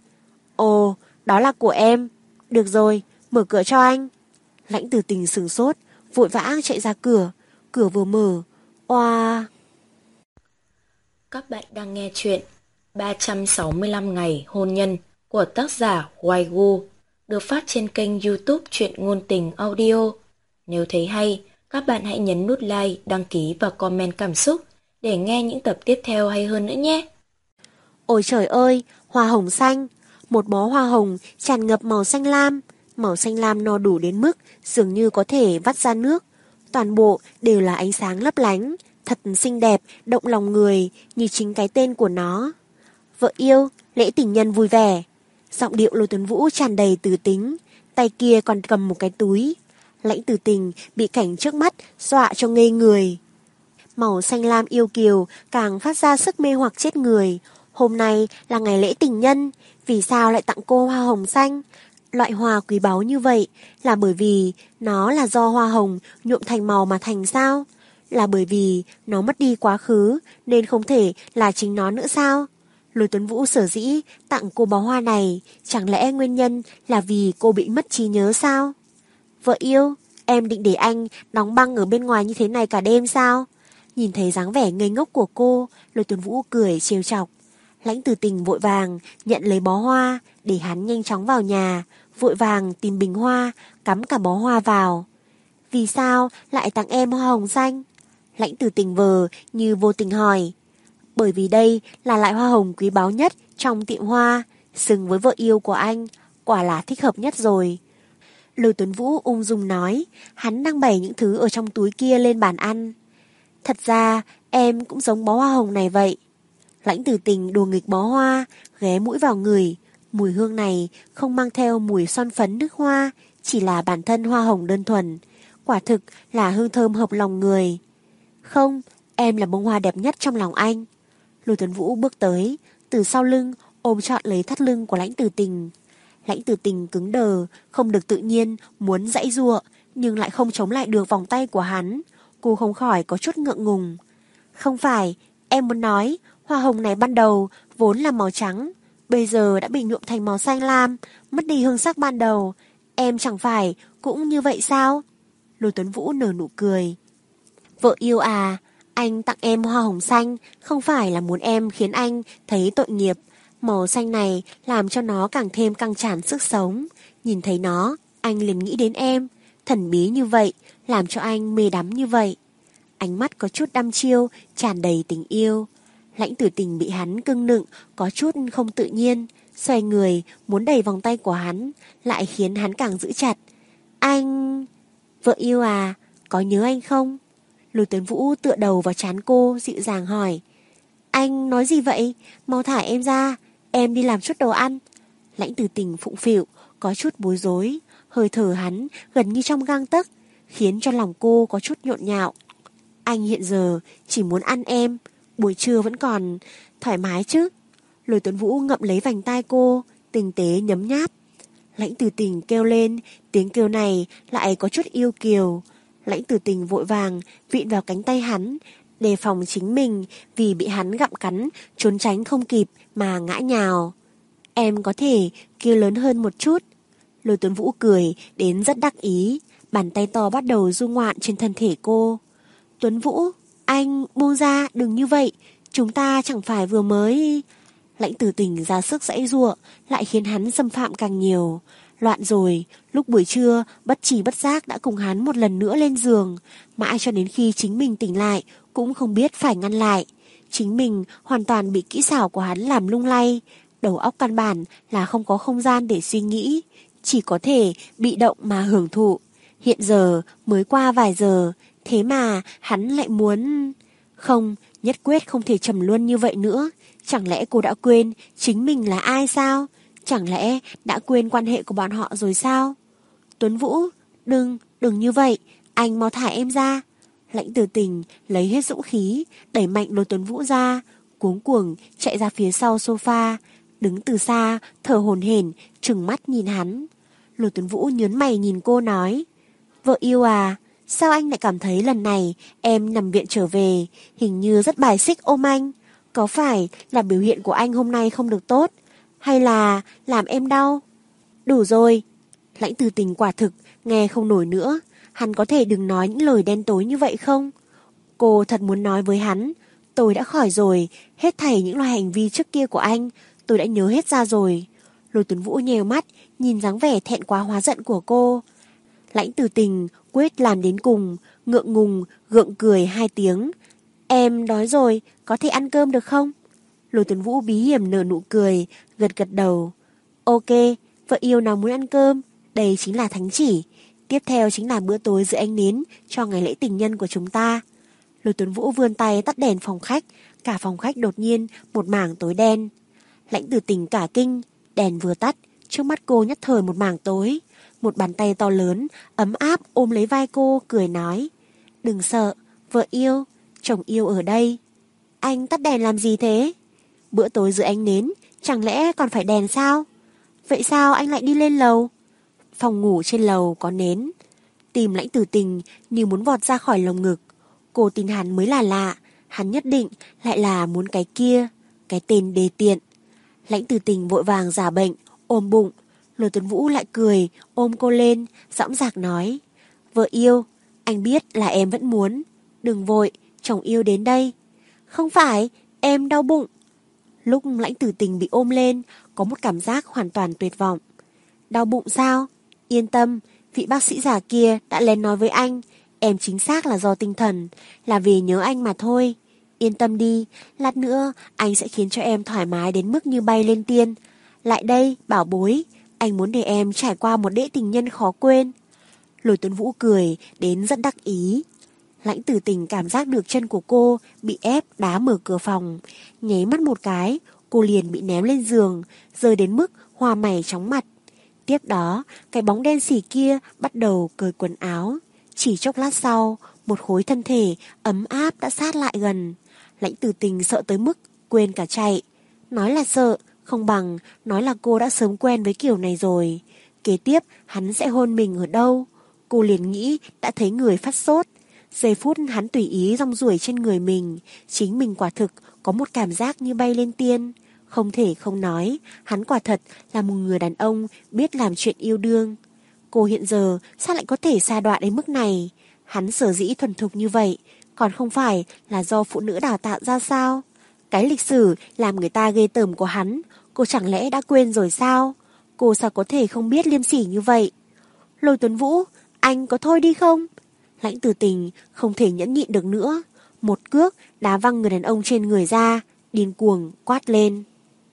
Ồ, đó là của em. Được rồi, mở cửa cho anh. Lãnh Từ Tình sửng sốt, vội vã chạy ra cửa. Cửa vừa mở, oa... Các bạn đang nghe chuyện ba trăm sáu mươi lăm ngày hôn nhân của tác giả Waigu, được phát trên kênh YouTube Truyện Ngôn Tình Audio. Nếu thấy hay, các bạn hãy nhấn nút like, đăng ký và comment cảm xúc để nghe những tập tiếp theo hay hơn nữa nhé. Ôi trời ơi, hoa hồng xanh. Một bó hoa hồng tràn ngập màu xanh lam. Màu xanh lam no đủ đến mức dường như có thể vắt ra nước. Toàn bộ đều là ánh sáng lấp lánh, thật xinh đẹp, động lòng người như chính cái tên của nó. Vợ yêu, lễ tình nhân vui vẻ. Giọng điệu Lôi Tuấn Vũ tràn đầy từ tính, tay kia còn cầm một cái túi. Lãnh Từ Tình bị cảnh trước mắt dọa cho ngây người. màu xanh lam yêu kiều càng phát ra sức mê hoặc chết người. Hôm nay là ngày lễ tình nhân, vì sao lại tặng cô hoa hồng xanh? Loại hoa quý báu như vậy là bởi vì nó là do hoa hồng nhuộm thành màu mà thành sao? Là bởi vì nó mất đi quá khứ nên không thể là chính nó nữa sao? Lôi Tuấn Vũ sở dĩ tặng cô bó hoa này, chẳng lẽ nguyên nhân là vì cô bị mất trí nhớ sao? Vợ yêu, em định để anh đóng băng ở bên ngoài như thế này cả đêm sao? Nhìn thấy dáng vẻ ngây ngốc của cô, Lôi Tuấn Vũ cười trêu chọc. Lãnh Tử Tình vội vàng nhận lấy bó hoa để hắn nhanh chóng vào nhà, vội vàng tìm bình hoa, cắm cả bó hoa vào. Vì sao lại tặng em hoa hồng xanh? Lãnh Tử Tình vờ như vô tình hỏi. Bởi vì đây là loại hoa hồng quý báu nhất trong tiệm hoa, xứng với vợ yêu của anh, quả là thích hợp nhất rồi. Lôi Tuấn Vũ ung dung nói, hắn đang bày những thứ ở trong túi kia lên bàn ăn. Thật ra em cũng giống bó hoa hồng này vậy. Lãnh Tử Tình đùa nghịch bó hoa, ghé mũi vào người. Mùi hương này không mang theo mùi son phấn nước hoa, chỉ là bản thân hoa hồng đơn thuần. Quả thực là hương thơm hợp lòng người. Không, em là bông hoa đẹp nhất trong lòng anh. Lôi Tuấn Vũ bước tới, từ sau lưng ôm trọn lấy thắt lưng của Lãnh Tử Tình. Lãnh Tử Tình cứng đờ, không được tự nhiên, muốn giãy giụa, nhưng lại không chống lại được vòng tay của hắn. Cô không khỏi có chút ngượng ngùng. Không phải, em muốn nói, hoa hồng này ban đầu vốn là màu trắng, bây giờ đã bị nhuộm thành màu xanh lam, mất đi hương sắc ban đầu. Em chẳng phải cũng như vậy sao? Lôi Tuấn Vũ nở nụ cười. Vợ yêu à, anh tặng em hoa hồng xanh không phải là muốn em khiến anh thấy tội nghiệp. Màu xanh này làm cho nó càng thêm căng tràn sức sống. Nhìn thấy nó, anh liền nghĩ đến em. Thần bí như vậy, làm cho anh mê đắm như vậy. Ánh mắt có chút đăm chiêu, tràn đầy tình yêu. Lãnh Tử Tình bị hắn cưng nựng, có chút không tự nhiên. Xoay người, muốn đẩy vòng tay của hắn, lại khiến hắn càng giữ chặt. Anh... Vợ yêu à, có nhớ anh không? Lôi Tuấn Vũ tựa đầu vào trán cô, dịu dàng hỏi. Anh nói gì vậy? Mau thả em ra, em đi làm chút đồ ăn. Lãnh Tử Tình phụng phịu, có chút bối rối. Hơi thở hắn gần như trong gang tấc, khiến cho lòng cô có chút nhộn nhạo. Anh hiện giờ chỉ muốn ăn em, buổi trưa vẫn còn thoải mái chứ? Lôi Tuấn Vũ ngậm lấy vành tai cô, tinh tế nhấm nháp. Lãnh Tử Tình kêu lên, tiếng kêu này lại có chút yêu kiều. Lãnh Tử Tình vội vàng vịn vào cánh tay hắn, đề phòng chính mình vì bị hắn gặm cắn, trốn tránh không kịp mà ngã nhào. Em có thể kêu lớn hơn một chút. Lôi Tuấn Vũ cười đến rất đắc ý, bàn tay to bắt đầu du ngoạn trên thân thể cô. Tuấn Vũ, anh buông ra, đừng như vậy, chúng ta chẳng phải vừa mới... Lãnh Tử Tình ra sức giãy giụa, lại khiến hắn xâm phạm càng nhiều. Loạn rồi, lúc buổi trưa, bất chỉ bất giác đã cùng hắn một lần nữa lên giường, mãi cho đến khi chính mình tỉnh lại, cũng không biết phải ngăn lại. Chính mình hoàn toàn bị kỹ xảo của hắn làm lung lay, đầu óc căn bản là không có không gian để suy nghĩ, chỉ có thể bị động mà hưởng thụ. Hiện giờ, mới qua vài giờ, thế mà hắn lại muốn... Không, nhất quyết không thể trầm luân như vậy nữa. Chẳng lẽ cô đã quên chính mình là ai sao? Chẳng lẽ đã quên quan hệ của bọn họ rồi sao? Tuấn Vũ, đừng, đừng như vậy, anh mau thả em ra. Lãnh Tử Tình lấy hết dũng khí, đẩy mạnh Lôi Tuấn Vũ ra, cuống cuồng chạy ra phía sau sofa, đứng từ xa, thở hổn hển, trừng mắt nhìn hắn. Lôi Tuấn Vũ nhớn mày nhìn cô nói, vợ yêu à, sao anh lại cảm thấy lần này em nằm viện trở về, hình như rất bài xích ôm anh? Có phải là biểu hiện của anh hôm nay không được tốt, hay là làm em đau? Đủ rồi. Lãnh Tử Tình quả thực nghe không nổi nữa. Hắn có thể đừng nói những lời đen tối như vậy không? Cô thật muốn nói với hắn, tôi đã khỏi rồi, hết thảy những loại hành vi trước kia của anh tôi đã nhớ hết ra rồi. Lôi Tuấn Vũ nhèo mắt, nhìn dáng vẻ thẹn quá hóa giận của cô. Lãnh Tử Tình quyết làm đến cùng, ngượng ngùng gượng cười hai tiếng. Em đói rồi, có thể ăn cơm được không? Lôi Tuấn Vũ bí hiểm nở nụ cười, gật gật đầu. Ok, vợ yêu nào muốn ăn cơm, đây chính là thánh chỉ. Tiếp theo chính là bữa tối dưới ánh nến cho ngày lễ tình nhân của chúng ta. Lôi Tuấn Vũ vươn tay tắt đèn phòng khách, cả phòng khách đột nhiên một mảng tối đen. Lãnh Tử Tình cả kinh, đèn vừa tắt, trước mắt cô nhất thời một mảng tối. Một bàn tay to lớn, ấm áp ôm lấy vai cô, cười nói. Đừng sợ, vợ yêu, chồng yêu ở đây. Anh tắt đèn làm gì thế? Bữa tối dưới ánh nến, chẳng lẽ còn phải đèn sao? Vậy sao anh lại đi lên lầu? Phòng ngủ trên lầu có nến. Tim Lãnh Tử Tình như muốn vọt ra khỏi lồng ngực. Cô tin hắn mới là lạ, hắn nhất định lại là muốn cái kia, cái tên đê tiện. Lãnh Tử Tình vội vàng giả bệnh, ôm bụng. Lôi Tuấn Vũ lại cười, ôm cô lên, dõng dạc nói: Vợ yêu, anh biết là em vẫn muốn. Đừng vội, chồng yêu đến đây. Không phải, em đau bụng. Lúc Lãnh Tử Tình bị ôm lên, có một cảm giác hoàn toàn tuyệt vọng. Đau bụng sao? Yên tâm, vị bác sĩ già kia đã lên nói với anh, em chính xác là do tinh thần, là vì nhớ anh mà thôi. Yên tâm đi, lát nữa anh sẽ khiến cho em thoải mái đến mức như bay lên tiên. Lại đây, bảo bối, anh muốn để em trải qua một đễ tình nhân khó quên. Lôi Tuấn Vũ cười đến rất đắc ý. Lãnh Tử Tình cảm giác được chân của cô bị ép đá mở cửa phòng. Nháy mắt một cái, cô liền bị ném lên giường, rơi đến mức hoa mày chóng mặt. Tiếp đó, cái bóng đen xỉ kia bắt đầu cởi quần áo. Chỉ chốc lát sau, một khối thân thể ấm áp đã sát lại gần. Lãnh Tử Tình sợ tới mức quên cả chạy. Nói là sợ, không bằng nói là cô đã sớm quen với kiểu này rồi. Kế tiếp, hắn sẽ hôn mình ở đâu? Cô liền nghĩ đã thấy người phát sốt. Giây phút hắn tùy ý rong ruổi trên người mình, chính mình quả thực có một cảm giác như bay lên tiên. Không thể không nói, hắn quả thật là một người đàn ông biết làm chuyện yêu đương. Cô hiện giờ sao lại có thể sa đọa đến mức này? Hắn sở dĩ thuần thục như vậy, còn không phải là do phụ nữ đào tạo ra sao? Cái lịch sử làm người ta ghê tởm của hắn, cô chẳng lẽ đã quên rồi sao? Cô sao có thể không biết liêm sỉ như vậy? Lôi Tuấn Vũ, anh có thôi đi không? Lãnh Tử Tình không thể nhẫn nhịn được nữa. Một cước đá văng người đàn ông trên người ra, điên cuồng quát lên.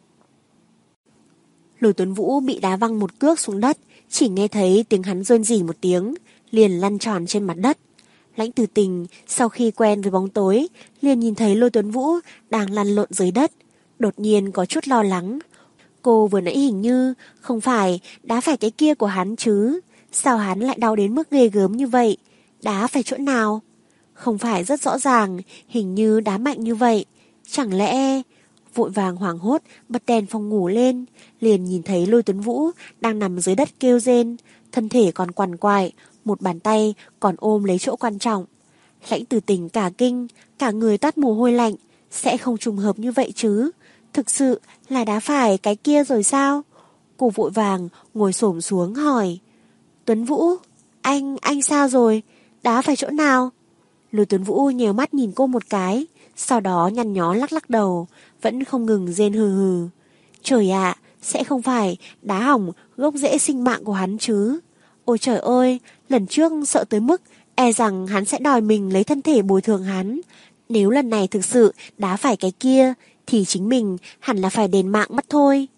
Lôi Tuấn Vũ bị đá văng một cước xuống đất, chỉ nghe thấy tiếng hắn rên rỉ một tiếng, liền lăn tròn trên mặt đất. Lãnh Tử Tình sau khi quen với bóng tối, liền nhìn thấy Lôi Tuấn Vũ đang lăn lộn dưới đất, đột nhiên có chút lo lắng. Cô vừa nãy hình như không phải đá phải cái kia của hắn chứ, sao hắn lại đau đến mức ghê gớm như vậy? Đá phải chỗ nào? Không phải rất rõ ràng, hình như đá mạnh như vậy. Chẳng lẽ... Vội vàng hoảng hốt bật đèn phòng ngủ lên, liền nhìn thấy Lôi Tuấn Vũ đang nằm dưới đất kêu rên, thân thể còn quằn quại, một bàn tay còn ôm lấy chỗ quan trọng. Lãnh Tử Tình cả kinh, cả người toát mồ hôi lạnh, sẽ không trùng hợp như vậy chứ? Thực sự là đá phải cái kia rồi sao? Cô vội vàng ngồi xổm xuống hỏi. Tuấn Vũ, anh, anh sao rồi? Đá phải chỗ nào? Lôi Tuấn Vũ nhèo mắt nhìn cô một cái, sau đó nhăn nhó lắc lắc đầu, vẫn không ngừng rên hừ hừ. Trời ạ, sẽ không phải đá hỏng gốc rễ sinh mạng của hắn chứ? Ôi trời ơi, lần trước sợ tới mức e rằng hắn sẽ đòi mình lấy thân thể bồi thường hắn. Nếu lần này thực sự đá phải cái kia, thì chính mình hẳn là phải đền mạng mất thôi.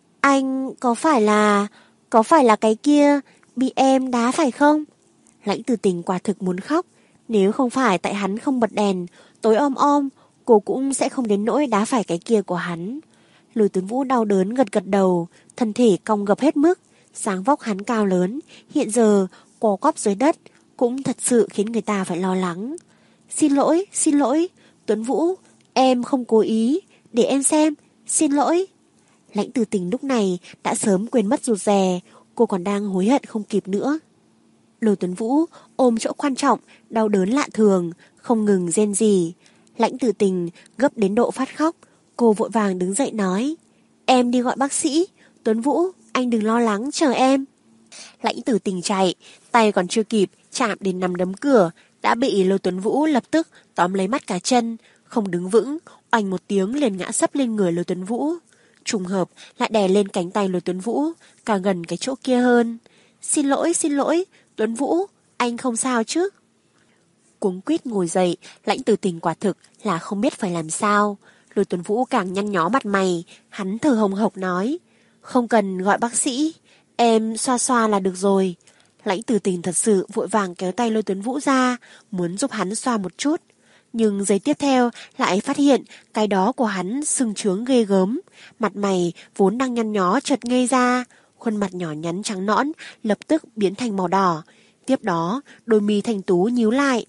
Anh có phải là... có phải là cái kia bị em đá phải không? Lãnh Tử Tình quả thực muốn khóc. Nếu không phải tại hắn không bật đèn, tối om om, cô cũng sẽ không đến nỗi đá phải cái kia của hắn. Lôi Tuấn Vũ đau đớn gật gật đầu, thân thể cong gập hết mức. Sáng vóc hắn cao lớn, hiện giờ co quắp dưới đất, cũng thật sự khiến người ta phải lo lắng. Xin lỗi, xin lỗi, Tuấn Vũ, em không cố ý, để em xem, xin lỗi. Lãnh Tử Tình lúc này đã sớm quên mất rụt rè, cô còn đang hối hận không kịp nữa. Lôi Tuấn Vũ ôm chỗ quan trọng, đau đớn lạ thường, không ngừng rên rỉ. Lãnh Tử Tình gấp đến độ phát khóc, cô vội vàng đứng dậy nói. Em đi gọi bác sĩ, Tuấn Vũ, anh đừng lo lắng, chờ em. Lãnh Tử Tình chạy, tay còn chưa kịp chạm đến nắm đấm cửa, đã bị Lôi Tuấn Vũ lập tức tóm lấy mắt cá chân, không đứng vững, oành một tiếng liền ngã sấp lên người Lôi Tuấn Vũ. Trùng hợp lại đè lên cánh tay Lôi Tuấn Vũ, càng gần cái chỗ kia hơn. Xin lỗi, xin lỗi, Tuấn Vũ, anh không sao chứ? Cuống quýt ngồi dậy, Lãnh Tử Tình quả thực là không biết phải làm sao. Lôi Tuấn Vũ càng nhăn nhó mặt mày, hắn thở hồng hộc nói. Không cần gọi bác sĩ, em xoa xoa là được rồi. Lãnh Tử Tình thật sự vội vàng kéo tay Lôi Tuấn Vũ ra, muốn giúp hắn xoa một chút. Nhưng giây tiếp theo lại phát hiện cái đó của hắn sưng trướng ghê gớm. Mặt mày vốn đang nhăn nhó chợt ngây ra, khuôn mặt nhỏ nhắn trắng nõn lập tức biến thành màu đỏ. Tiếp đó đôi mi thanh tú nhíu lại.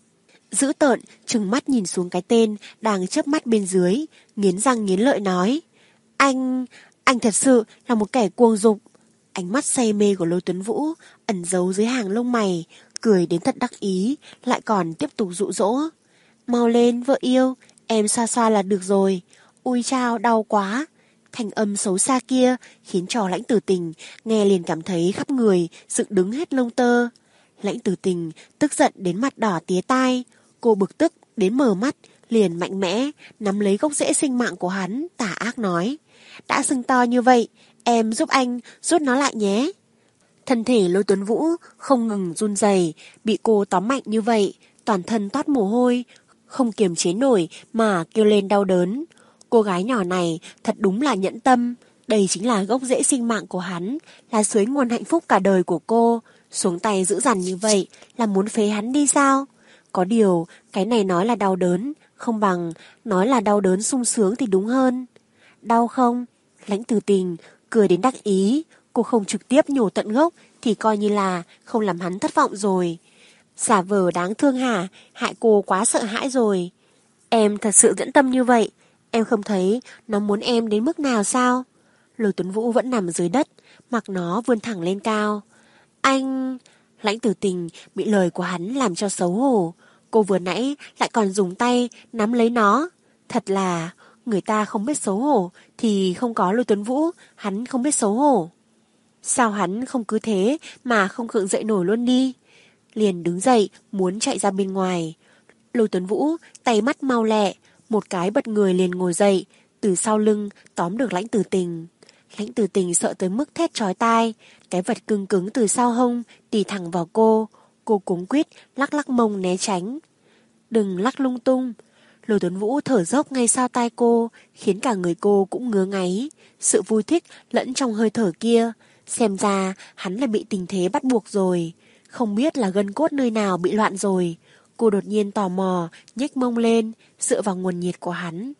Dữ tợn, trừng mắt nhìn xuống cái tên đang chớp mắt bên dưới, nghiến răng nghiến lợi nói. Anh, anh thật sự là một kẻ cuồng dục. Ánh mắt say mê của Lôi Tuấn Vũ ẩn giấu dưới hàng lông mày, cười đến thật đắc ý, lại còn tiếp tục dụ dỗ. Mau lên vợ yêu, em xoa xoa là được rồi. Ui chao, đau quá. Thanh âm xấu xa kia khiến cho Lãnh Tử Tình nghe liền cảm thấy khắp người dựng đứng hết lông tơ. Lãnh Tử Tình tức giận đến mặt đỏ tía tai, cô bực tức đến mở mắt, liền mạnh mẽ nắm lấy gốc rễ sinh mạng của hắn, tà ác nói. Đã sưng to như vậy, em giúp anh rút nó lại nhé. Thân thể Lôi Tuấn Vũ không ngừng run rẩy, bị cô tóm mạnh như vậy, toàn thân toát mồ hôi, không kiềm chế nổi mà kêu lên đau đớn. Cô gái nhỏ này thật đúng là nhẫn tâm, đây chính là gốc rễ sinh mạng của hắn, là suối nguồn hạnh phúc cả đời của cô. Xuống tay dữ dằn như vậy là muốn phế hắn đi sao? Có điều, cái này nói là đau đớn, không bằng nói là đau đớn sung sướng thì đúng hơn. Đau không? Lãnh Tử Tình cười đến đắc ý, cô không trực tiếp nhổ tận gốc thì coi như là không làm hắn thất vọng rồi. Giả vờ đáng thương hả? Hại cô quá sợ hãi rồi. Em thật sự nhẫn tâm như vậy, em không thấy nó muốn em đến mức nào sao? Lôi Tuấn Vũ vẫn nằm dưới đất, mặc nó vươn thẳng lên cao. Anh... Lãnh Tử Tình bị lời của hắn làm cho xấu hổ. Cô vừa nãy lại còn dùng tay nắm lấy nó. Thật là người ta không biết xấu hổ thì không có Lôi Tuấn Vũ, hắn không biết xấu hổ. Sao hắn không cứ thế mà không khựng dậy nổi luôn đi? Liền đứng dậy muốn chạy ra bên ngoài. Lôi Tuấn Vũ tay mắt mau lẹ, một cái bật người liền ngồi dậy, từ sau lưng tóm được Lãnh Tử Tình. Lãnh Tử Tình sợ tới mức thét chói tai, cái vật cứng cứng từ sau hông tì thẳng vào cô. Cô cuống quýt lắc lắc mông né tránh. Đừng lắc lung tung. Lôi Tuấn Vũ thở dốc ngay sau tai cô, khiến cả người cô cũng ngứa ngáy. Sự vui thích lẫn trong hơi thở kia, xem ra hắn là bị tình thế bắt buộc rồi. Không biết là gân cốt nơi nào bị loạn rồi. Cô đột nhiên tò mò, nhếch mông lên, dựa vào nguồn nhiệt của hắn.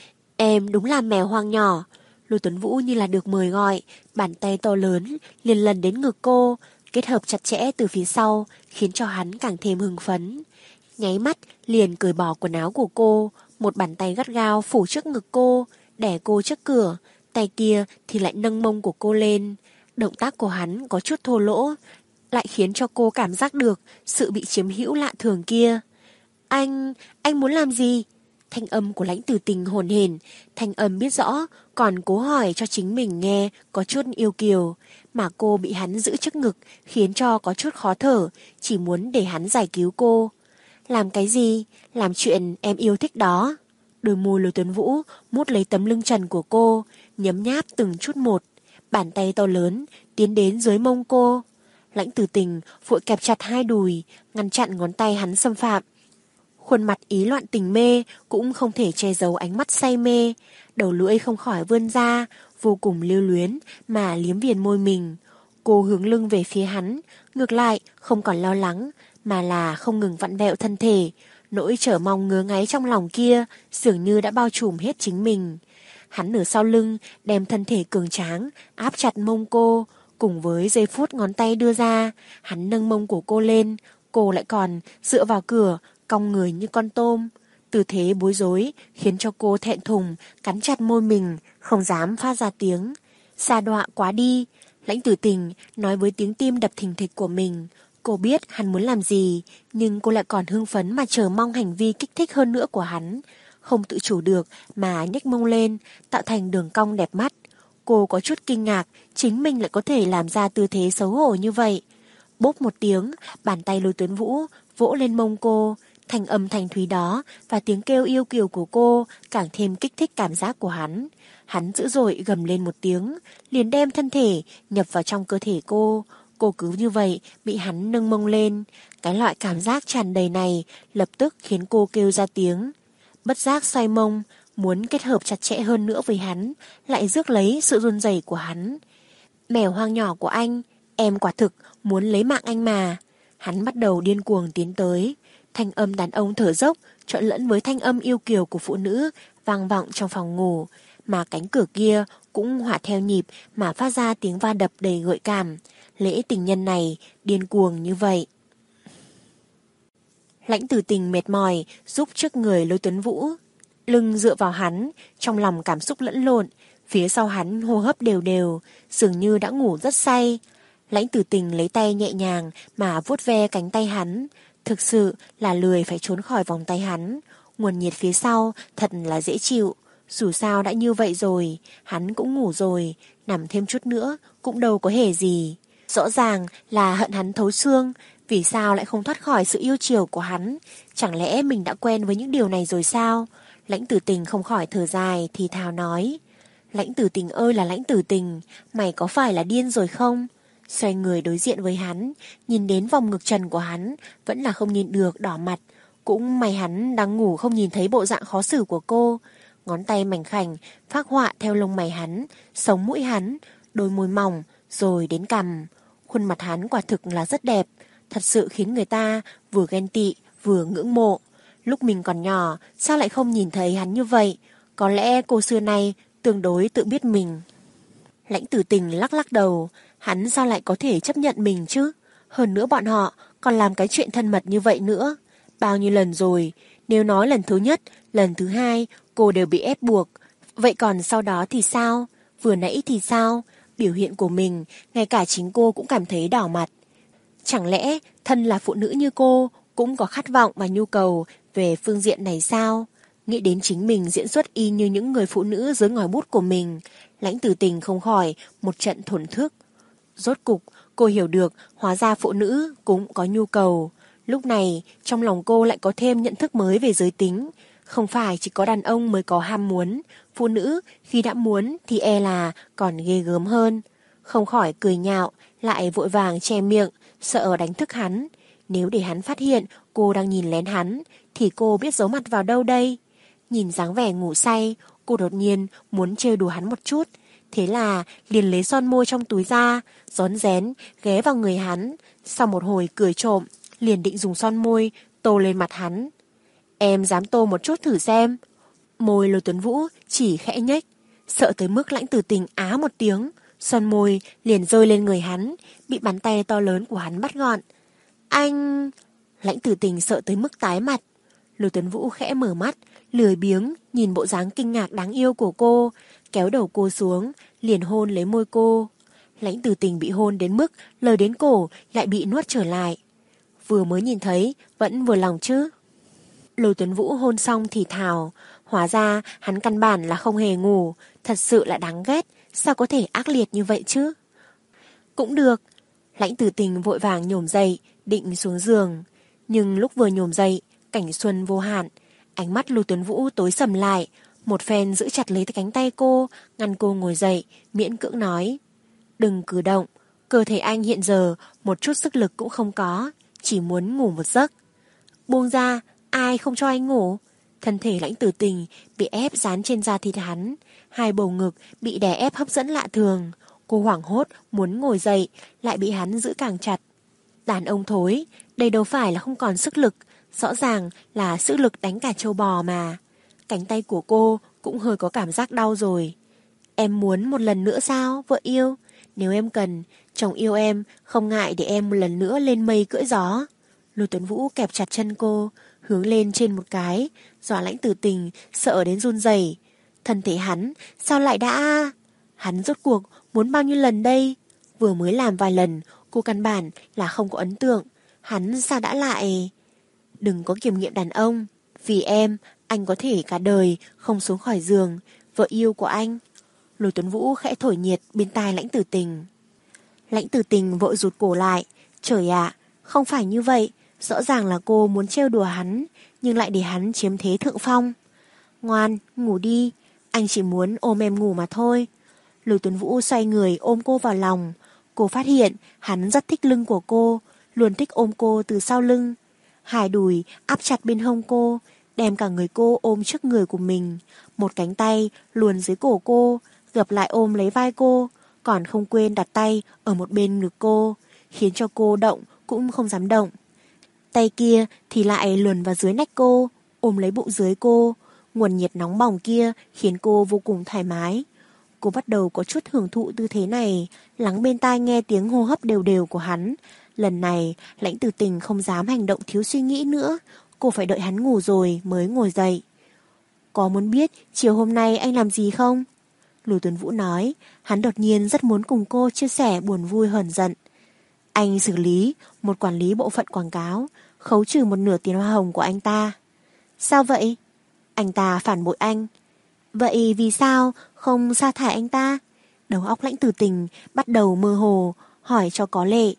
Em đúng là mèo hoang nhỏ. Lôi Tuấn Vũ như là được mời gọi, bàn tay to lớn liền lần đến ngực cô, kết hợp chặt chẽ từ phía sau, khiến cho hắn càng thêm hưng phấn. Nháy mắt liền cởi bỏ quần áo của cô, một bàn tay gắt gao phủ trước ngực cô, đè cô trước cửa, tay kia thì lại nâng mông của cô lên. Động tác của hắn có chút thô lỗ, lại khiến cho cô cảm giác được sự bị chiếm hữu lạ thường kia. Anh, anh muốn làm gì? Thanh âm của Lãnh Tử Tình hồn hển, thanh âm biết rõ, còn cố hỏi cho chính mình nghe có chút yêu kiều, mà cô bị hắn giữ trước ngực, khiến cho có chút khó thở, chỉ muốn để hắn giải cứu cô. Làm cái gì? Làm chuyện em yêu thích đó. Đôi môi Lôi Tuấn Vũ mút lấy tấm lưng trần của cô, nhấm nháp từng chút một, bàn tay to lớn tiến đến dưới mông cô. Lãnh Tử Tình vội kẹp chặt hai đùi, ngăn chặn ngón tay hắn xâm phạm. Khuôn mặt ý loạn tình mê cũng không thể che giấu ánh mắt say mê, đầu lưỡi không khỏi vươn ra, vô cùng lưu luyến mà liếm viền môi mình. Cô hướng lưng về phía hắn, ngược lại không còn lo lắng, mà là không ngừng vặn vẹo thân thể. Nỗi chờ mong ngứa ngáy trong lòng kia dường như đã bao trùm hết chính mình. Hắn ở sau lưng đem thân thể cường tráng áp chặt mông cô, cùng với giây phút ngón tay đưa ra, hắn nâng mông của cô lên, cô lại còn dựa vào cửa, cong người như con tôm. Tư thế bối rối khiến cho cô thẹn thùng, cắn chặt môi mình, không dám phát ra tiếng. Xa đọa quá đi, Lãnh Tử Tình nói với tiếng tim đập thình thịch của mình. Cô biết hắn muốn làm gì, nhưng cô lại còn hưng phấn mà chờ mong hành vi kích thích hơn nữa của hắn. Không tự chủ được mà nhếch mông lên, tạo thành đường cong đẹp mắt. Cô có chút kinh ngạc, chính mình lại có thể làm ra tư thế xấu hổ như vậy. Bốp một tiếng, bàn tay Lôi Tuấn Vũ vỗ lên mông cô, thanh âm thanh thúy đó và tiếng kêu yêu kiều của cô càng thêm kích thích cảm giác của hắn. Hắn dữ dội gầm lên một tiếng, liền đem thân thể nhập vào trong cơ thể cô. Cô cứ như vậy bị hắn nâng mông lên. Cái loại cảm giác tràn đầy này lập tức khiến cô kêu ra tiếng. Bất giác xoay mông, muốn kết hợp chặt chẽ hơn nữa với hắn, lại rước lấy sự run rẩy của hắn. Mèo hoang nhỏ của anh, em quả thực muốn lấy mạng anh mà. Hắn bắt đầu điên cuồng tiến tới. Thanh âm đàn ông thở dốc trộn lẫn với thanh âm yêu kiều của phụ nữ vang vọng trong phòng ngủ, mà cánh cửa kia cũng hòa theo nhịp mà phát ra tiếng va đập đầy gợi cảm. Lễ tình nhân này điên cuồng như vậy. Lãnh Tử Tình mệt mỏi giúp trước người Lôi Tuấn Vũ, lưng dựa vào hắn, trong lòng cảm xúc lẫn lộn, phía sau hắn hô hấp đều đều, dường như đã ngủ rất say. Lãnh Tử Tình lấy tay nhẹ nhàng mà vuốt ve cánh tay hắn, thực sự là lười phải trốn khỏi vòng tay hắn. Nguồn nhiệt phía sau thật là dễ chịu, dù sao đã như vậy rồi, hắn cũng ngủ rồi, nằm thêm chút nữa cũng đâu có hề gì. Rõ ràng là hận hắn thấu xương, vì sao lại không thoát khỏi sự yêu chiều của hắn? Chẳng lẽ mình đã quen với những điều này rồi sao? Lãnh Tử Tình không khỏi thở dài thì thào nói. Lãnh Tử Tình ơi là Lãnh Tử Tình, mày có phải là điên rồi không? Xoay người đối diện với hắn, nhìn đến vòng ngực trần của hắn, vẫn là không nhìn được, đỏ mặt. Cũng may hắn đang ngủ không nhìn thấy bộ dạng khó xử của cô. Ngón tay mảnh khảnh phác họa theo lông mày hắn, sống mũi hắn, đôi môi mỏng, rồi đến cằm. Khuôn mặt hắn quả thực là rất đẹp, thật sự khiến người ta vừa ghen tị vừa ngưỡng mộ. Lúc mình còn nhỏ, sao lại không nhìn thấy hắn như vậy? Có lẽ cô xưa nay tương đối tự biết mình. Lãnh Tử Tình lắc lắc đầu, hắn sao lại có thể chấp nhận mình chứ? Hơn nữa bọn họ còn làm cái chuyện thân mật như vậy nữa. Bao nhiêu lần rồi, nếu nói lần thứ nhất, lần thứ hai, cô đều bị ép buộc. Vậy còn sau đó thì sao? Vừa nãy thì sao? Biểu hiện của mình, ngay cả chính cô cũng cảm thấy đỏ mặt. Chẳng lẽ thân là phụ nữ như cô cũng có khát vọng và nhu cầu về phương diện này sao? Nghĩ đến chính mình diễn xuất y như những người phụ nữ dưới ngòi bút của mình, Lãnh Tử Tình không khỏi một trận thổn thức. Rốt cục, cô hiểu được hóa ra phụ nữ cũng có nhu cầu. Lúc này, trong lòng cô lại có thêm nhận thức mới về giới tính. Không phải chỉ có đàn ông mới có ham muốn, phụ nữ khi đã muốn thì e là còn ghê gớm hơn. Không khỏi cười nhạo, lại vội vàng che miệng, sợ đánh thức hắn. Nếu để hắn phát hiện cô đang nhìn lén hắn, thì cô biết giấu mặt vào đâu đây? Nhìn dáng vẻ ngủ say, cô đột nhiên muốn trêu đùa hắn một chút. Thế là liền lấy son môi trong túi ra, rón rén, ghé vào người hắn. Sau một hồi cười trộm, liền định dùng son môi tô lên mặt hắn. Em dám tô một chút thử xem. Môi Lôi Tuấn Vũ chỉ khẽ nhếch, sợ tới mức Lãnh Tử Tình á một tiếng, son môi liền rơi lên người hắn, bị bàn tay to lớn của hắn bắt gọn. Anh... Lãnh Tử Tình sợ tới mức tái mặt. Lôi Tuấn Vũ khẽ mở mắt, lười biếng nhìn bộ dáng kinh ngạc đáng yêu của cô, kéo đầu cô xuống, liền hôn lấy môi cô. Lãnh Tử Tình bị hôn đến mức lời đến cổ lại bị nuốt trở lại. Vừa mới nhìn thấy, vẫn vừa lòng chứ. Lôi Tuấn Vũ hôn xong thì thào, hóa ra hắn căn bản là không hề ngủ, thật sự là đáng ghét, sao có thể ác liệt như vậy chứ? Cũng được. Lãnh Tử Tình vội vàng nhổm dậy, định xuống giường. Nhưng lúc vừa nhổm dậy, cảnh xuân vô hạn, ánh mắt Lôi Tuấn Vũ tối sầm lại, một phen giữ chặt lấy cánh tay cô, ngăn cô ngồi dậy, miễn cưỡng nói. Đừng cử động, cơ thể anh hiện giờ một chút sức lực cũng không có, chỉ muốn ngủ một giấc. Buông ra, ai không cho anh ngủ? Thân thể Lãnh Tử Tình bị ép dán trên da thịt hắn, hai bầu ngực bị đè ép hấp dẫn lạ thường. Cô hoảng hốt muốn ngồi dậy, lại bị hắn giữ càng chặt. Đàn ông thối, đây đâu phải là không còn sức lực, rõ ràng là sức lực đánh cả trâu bò mà. Cánh tay của cô cũng hơi có cảm giác đau rồi. Em muốn một lần nữa sao, vợ yêu? Nếu em cần, chồng yêu em, không ngại để em một lần nữa lên mây cưỡi gió. Lôi Tuấn Vũ kẹp chặt chân cô, hướng lên trên một cái, dọa Lãnh Tử Tình sợ đến run rẩy. Thân thể hắn sao lại đã... Hắn rốt cuộc muốn bao nhiêu lần đây? Vừa mới làm vài lần, cô căn bản là không có ấn tượng. Hắn sao đã lại... Đừng có kiểm nghiệm đàn ông. Vì em, anh có thể cả đời không xuống khỏi giường, vợ yêu của anh. Lôi Tuấn Vũ khẽ thổi nhiệt bên tai Lãnh Tử Tình. Lãnh Tử Tình vội rụt cổ lại. Trời ạ, không phải như vậy. Rõ ràng là cô muốn trêu đùa hắn, nhưng lại để hắn chiếm thế thượng phong. Ngoan, ngủ đi, anh chỉ muốn ôm em ngủ mà thôi. Lôi Tuấn Vũ xoay người ôm cô vào lòng. Cô phát hiện hắn rất thích lưng của cô, luôn thích ôm cô từ sau lưng. Hai đùi áp chặt bên hông cô, đem cả người cô ôm trước người của mình. Một cánh tay luồn dưới cổ cô, gập lại ôm lấy vai cô, còn không quên đặt tay ở một bên ngực cô, khiến cho cô động cũng không dám động. Tay kia thì lại luồn vào dưới nách cô, ôm lấy bụng dưới cô. Nguồn nhiệt nóng bỏng kia khiến cô vô cùng thoải mái. Cô bắt đầu có chút hưởng thụ tư thế này, lắng bên tai nghe tiếng hô hấp đều đều của hắn, Lần này, Lãnh Tử Tình không dám hành động thiếu suy nghĩ nữa. Cô phải đợi hắn ngủ rồi mới ngồi dậy. Có muốn biết chiều hôm nay anh làm gì không? Lưu Tuấn Vũ nói, hắn đột nhiên rất muốn cùng cô chia sẻ buồn vui hờn giận. Anh xử lý một quản lý bộ phận quảng cáo, khấu trừ một nửa tiền hoa hồng của anh ta. Sao vậy? Anh ta phản bội anh. Vậy vì sao không sa thải anh ta? Đầu óc Lãnh Tử Tình bắt đầu mơ hồ, hỏi cho có lệ.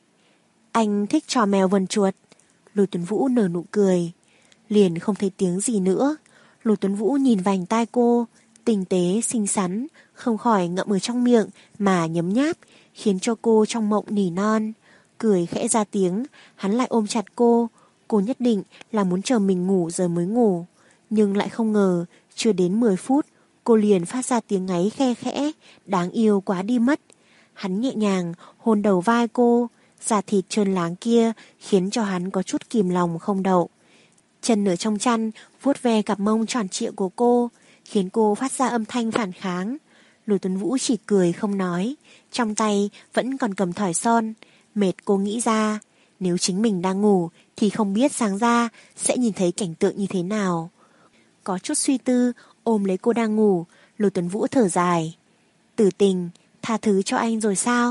Anh thích trò mèo vần chuột. Lưu Tuấn Vũ nở nụ cười. Liền không thấy tiếng gì nữa. Lưu Tuấn Vũ nhìn vành tai cô, tinh tế, xinh xắn, không khỏi ngậm ở trong miệng mà nhấm nháp, khiến cho cô trong mộng nỉ non. Cười khẽ ra tiếng, hắn lại ôm chặt cô. Cô nhất định là muốn chờ mình ngủ rồi mới ngủ. Nhưng lại không ngờ, chưa đến mười phút, cô liền phát ra tiếng ngáy khe khẽ, đáng yêu quá đi mất. Hắn nhẹ nhàng hôn đầu vai cô, da thịt trơn láng kia khiến cho hắn có chút kìm lòng không đậu. Chân nửa trong chăn vuốt ve cặp mông tròn trịa của cô, khiến cô phát ra âm thanh phản kháng. Lưu Tuấn Vũ chỉ cười không nói, trong tay vẫn còn cầm thỏi son. Mệt cô nghĩ ra, nếu chính mình đang ngủ thì không biết sáng ra sẽ nhìn thấy cảnh tượng như thế nào. Có chút suy tư, ôm lấy cô đang ngủ, Lưu Tuấn Vũ thở dài. Tử Tình, tha thứ cho anh rồi sao?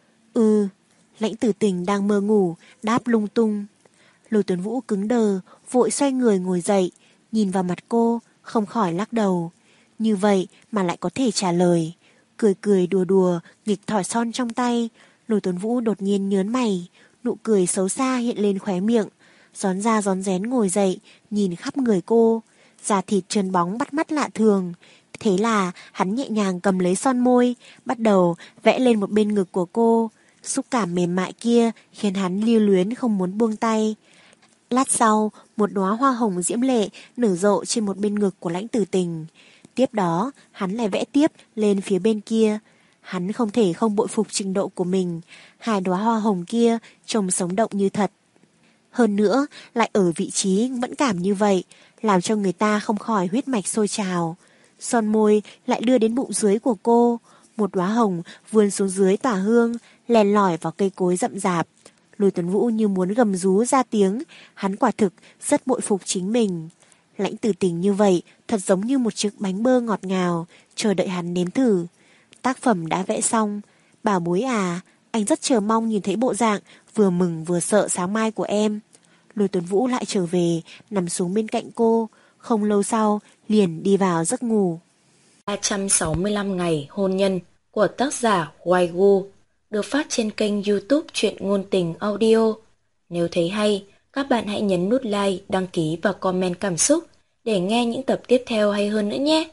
Ừ, Lãnh Tử Tình đang mơ ngủ, đáp lung tung. Lưu Tuấn Vũ cứng đờ, vội xoay người ngồi dậy, nhìn vào mặt cô, không khỏi lắc đầu. Như vậy mà lại có thể trả lời. Cười cười đùa đùa, nghịch thỏi son trong tay. Lưu Tuấn Vũ đột nhiên nhớn mày, nụ cười xấu xa hiện lên khóe miệng. Rón ra rón rén ngồi dậy, nhìn khắp người cô. Da thịt trơn bóng bắt mắt lạ thường. Thế là hắn nhẹ nhàng cầm lấy son môi, bắt đầu vẽ lên một bên ngực của cô. Xúc cảm mềm mại kia khiến hắn lưu luyến không muốn buông tay. Lát sau, một đóa hoa hồng diễm lệ nở rộ trên một bên ngực của Lãnh Tử Tình. Tiếp đó, hắn lại vẽ tiếp lên phía bên kia. Hắn không thể không bội phục trình độ của mình. Hai đóa hoa hồng kia trông sống động như thật. Hơn nữa, lại ở vị trí mẫn cảm như vậy, làm cho người ta không khỏi huyết mạch sôi trào. Son môi lại đưa đến bụng dưới của cô. Một đóa hồng vươn xuống dưới tỏa hương, lèn lỏi vào cây cối rậm rạp. Lưu Tuấn Vũ như muốn gầm rú ra tiếng, hắn quả thực rất bội phục chính mình. Lãnh Tử Tình như vậy, thật giống như một chiếc bánh bơ ngọt ngào, chờ đợi hắn nếm thử. Tác phẩm đã vẽ xong. Bảo bối à, anh rất chờ mong nhìn thấy bộ dạng vừa mừng vừa sợ sáng mai của em. Lưu Tuấn Vũ lại trở về, nằm xuống bên cạnh cô. Không lâu sau, liền đi vào giấc ngủ. ba trăm sáu mươi lăm ngày hôn nhân của tác giả Waigu được phát trên kênh YouTube Truyện Ngôn Tình Audio. Nếu thấy hay, các bạn hãy nhấn nút like, đăng ký và comment cảm xúc để nghe những tập tiếp theo hay hơn nữa nhé.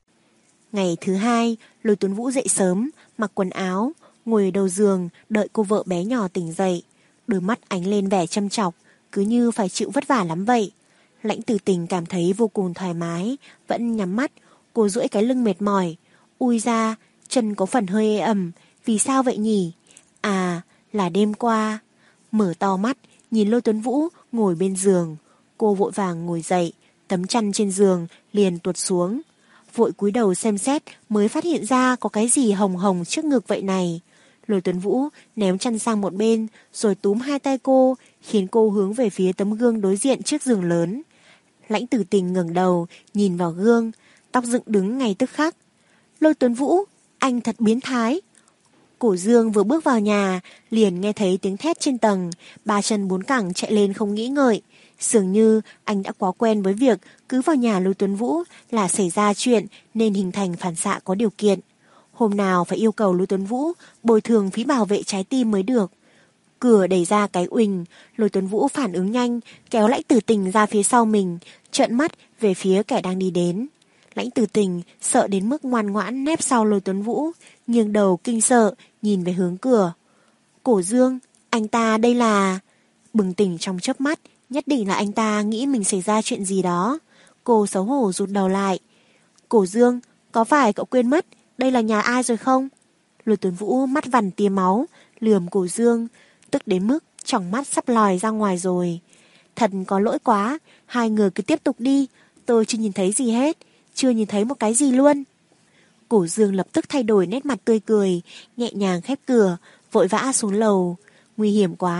Ngày thứ hai, Lưu Tuấn Vũ dậy sớm, mặc quần áo, ngồi ở đầu giường đợi cô vợ bé nhỏ tỉnh dậy. Đôi mắt ánh lên vẻ châm chọc, cứ như phải chịu vất vả lắm vậy. Lãnh Tử Tình cảm thấy vô cùng thoải mái, vẫn nhắm mắt. Cô duỗi cái lưng mệt mỏi. Ui ra, chân có phần hơi ê ẩm. Vì sao vậy nhỉ? À, là đêm qua. Mở to mắt, nhìn Lưu Tuấn Vũ ngồi bên giường. Cô vội vàng ngồi dậy, tấm chăn trên giường liền tuột xuống. Vội cúi đầu xem xét mới phát hiện ra có cái gì hồng hồng trước ngực vậy này. Lưu Tuấn Vũ ném chăn sang một bên, rồi túm hai tay cô, khiến cô hướng về phía tấm gương đối diện trước giường lớn. Lãnh Tử Tình ngẩng đầu, nhìn vào gương, tóc dựng đứng ngay tức khắc. Lưu Tuấn Vũ, anh thật biến thái. Cổ Dương vừa bước vào nhà, liền nghe thấy tiếng thét trên tầng, ba chân bốn cẳng chạy lên không nghĩ ngợi. Dường như anh đã quá quen với việc cứ vào nhà Lưu Tuấn Vũ là xảy ra chuyện nên hình thành phản xạ có điều kiện. Hôm nào phải yêu cầu Lưu Tuấn Vũ bồi thường phí bảo vệ trái tim mới được. Cửa đẩy ra cái uỳnh, Lưu Tuấn Vũ phản ứng nhanh, kéo Lãnh Tử Tình ra phía sau mình, trợn mắt về phía kẻ đang đi đến. Lãnh Tử Tình sợ đến mức ngoan ngoãn nép sau Lưu Tuấn Vũ, nghiêng đầu kinh sợ nhìn về hướng cửa. Cổ Dương, anh ta đây là... Bừng tỉnh trong chớp mắt, nhất định là anh ta nghĩ mình xảy ra chuyện gì đó. Cô xấu hổ rụt đầu lại. Cổ Dương, có phải cậu quên mất đây là nhà ai rồi không? Lưu Tuấn Vũ mắt vằn tia máu, lườm Cổ Dương, tức đến mức tròng mắt sắp lòi ra ngoài rồi. Thật có lỗi quá, hai người cứ tiếp tục đi, tôi chưa nhìn thấy gì hết, chưa nhìn thấy một cái gì luôn. Cổ Dương lập tức thay đổi nét mặt tươi cười, nhẹ nhàng khép cửa, vội vã xuống lầu. Nguy hiểm quá,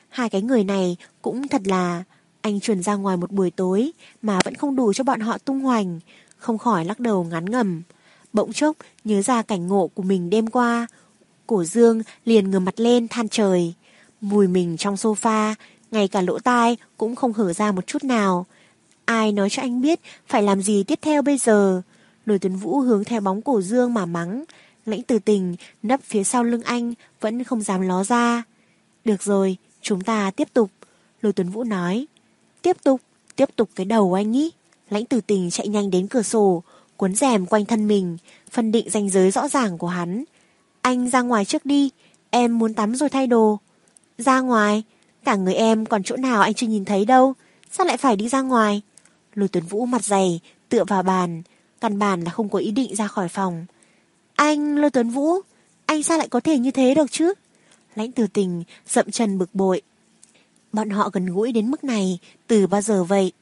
Hai cái người này cũng thật là... Anh chuồn ra ngoài một buổi tối mà vẫn không đủ cho bọn họ tung hoành, không khỏi lắc đầu ngán ngẩm. Bỗng chốc nhớ ra cảnh ngộ của mình đêm qua. Cổ Dương liền ngửa mặt lên than trời. Vùi mình trong sofa, ngay cả lỗ tai cũng không hở ra một chút nào. Ai nói cho anh biết phải làm gì tiếp theo bây giờ? Lôi Tuấn Vũ hướng theo bóng Cổ Dương mà mắng. Lãnh Tử Tình nấp phía sau lưng anh vẫn không dám ló ra. Được rồi, chúng ta tiếp tục. Lôi Tuấn Vũ nói. Tiếp tục, tiếp tục cái đầu anh ý. Lãnh Tử Tình chạy nhanh đến cửa sổ, cuốn rèm quanh thân mình, phân định ranh giới rõ ràng của hắn. Anh ra ngoài trước đi, em muốn tắm rồi thay đồ. Ra ngoài? Cả người em còn chỗ nào anh chưa nhìn thấy đâu, sao lại phải đi ra ngoài? Lôi Tuấn Vũ mặt dày, tựa vào bàn, căn bản là không có ý định ra khỏi phòng. Anh, Lôi Tuấn Vũ, anh sao lại có thể như thế được chứ? Lãnh Tử Tình dậm chân bực bội. Bọn họ gần gũi đến mức này từ bao giờ vậy?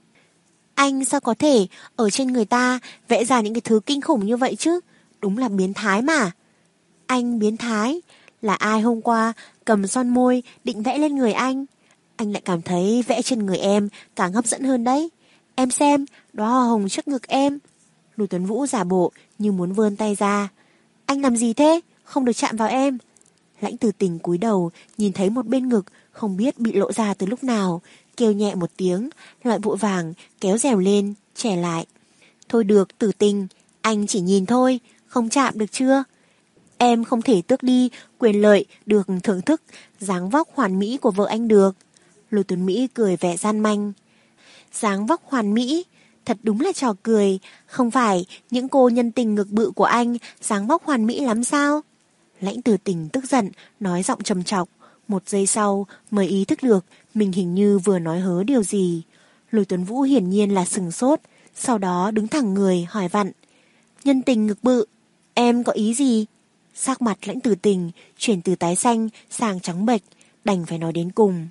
Anh sao có thể ở trên người ta vẽ ra những cái thứ kinh khủng như vậy chứ? Đúng là biến thái mà. Anh biến thái? Là ai hôm qua cầm son môi định vẽ lên người anh? Anh lại cảm thấy vẽ trên người em càng hấp dẫn hơn đấy. Em xem, đóa hoa hồng trước ngực em. Lôi Tuấn Vũ giả bộ như muốn vươn tay ra. Anh làm gì thế? Không được chạm vào em. Lãnh Tử Tình cúi đầu nhìn thấy một bên ngực không biết bị lộ ra từ lúc nào, kêu nhẹ một tiếng, lại vội vàng kéo rèm lên, trẻ lại. Thôi được Tử Tình, anh chỉ nhìn thôi, không chạm được chưa? Em không thể tước đi quyền lợi được thưởng thức dáng vóc hoàn mỹ của vợ anh được. Lôi Tuấn Mỹ cười vẻ gian manh. Dáng vóc hoàn mỹ? Thật đúng là trò cười, không phải những cô nhân tình ngực bự của anh dáng vóc hoàn mỹ lắm sao? Lãnh Tử Tình tức giận, nói giọng trầm trọc. Một giây sau mới ý thức được mình hình như vừa nói hớ điều gì. Lôi Tuấn Vũ hiển nhiên là sừng sốt, sau đó đứng thẳng người hỏi vặn. Nhân tình ngực bự, em có ý gì? Sắc mặt Lãnh Tử Tình chuyển từ tái xanh sang trắng bệch, đành phải nói đến cùng.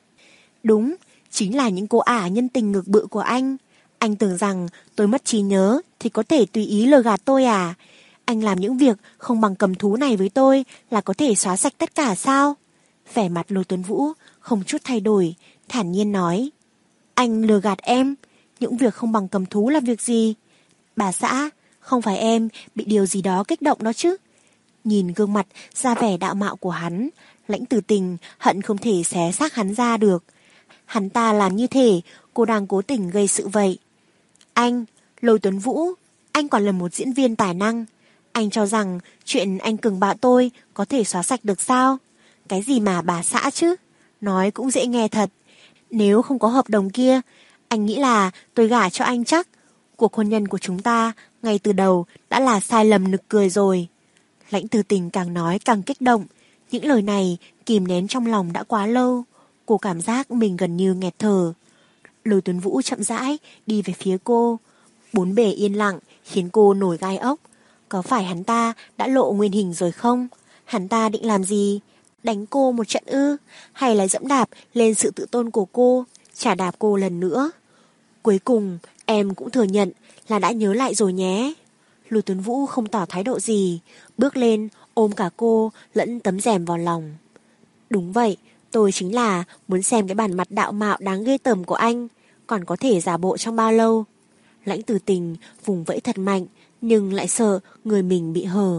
Đúng, chính là những cô ả nhân tình ngực bự của anh. Anh tưởng rằng tôi mất trí nhớ thì có thể tùy ý lừa gạt tôi à? Anh làm những việc không bằng cầm thú này với tôi là có thể xóa sạch tất cả sao? Vẻ mặt Lôi Tuấn Vũ không chút thay đổi, thản nhiên nói. Anh lừa gạt em, những việc không bằng cầm thú là việc gì? Bà xã, không phải em bị điều gì đó kích động đó chứ? Nhìn gương mặt ra vẻ đạo mạo của hắn, Lãnh Tử Tình hận không thể xé xác hắn ra được. Hắn ta làm như thể cô đang cố tình gây sự vậy. Anh, Lôi Tuấn Vũ, anh còn là một diễn viên tài năng. Anh cho rằng chuyện anh cường bạo tôi có thể xóa sạch được sao? Cái gì mà bà xã chứ? Nói cũng dễ nghe thật. Nếu không có hợp đồng kia, anh nghĩ là tôi gả cho anh chắc. Cuộc hôn nhân của chúng ta ngay từ đầu đã là sai lầm nực cười rồi. Lãnh Tử Tình càng nói càng kích động. Những lời này kìm nén trong lòng đã quá lâu. Cô cảm giác mình gần như nghẹt thở. Lôi Tuấn Vũ chậm rãi đi về phía cô. Bốn bề yên lặng khiến cô nổi gai ốc. Có phải hắn ta đã lộ nguyên hình rồi không? Hắn ta định làm gì? Đánh cô một trận ư? Hay là dẫm đạp lên sự tự tôn của cô, trả đạp cô lần nữa? Cuối cùng em cũng thừa nhận là đã nhớ lại rồi nhé. Lôi Tuấn Vũ không tỏ thái độ gì, bước lên ôm cả cô lẫn tấm rèm vào lòng. Đúng vậy, tôi chính là muốn xem cái bản mặt đạo mạo đáng ghê tởm của anh còn có thể giả bộ trong bao lâu. Lãnh Tử Tình vùng vẫy thật mạnh, nhưng lại sợ người mình bị hờ.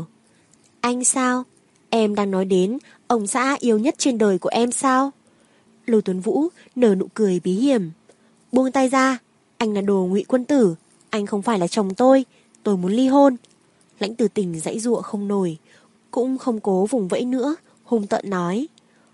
Anh sao? Em đang nói đến ông xã yêu nhất trên đời của em sao? Lôi Tuấn Vũ nở nụ cười bí hiểm. Buông tay ra, anh là đồ ngụy quân tử, anh không phải là chồng tôi, tôi muốn ly hôn. Lãnh Tử Tình giãy giụa không nổi, cũng không cố vùng vẫy nữa, hung tợn nói.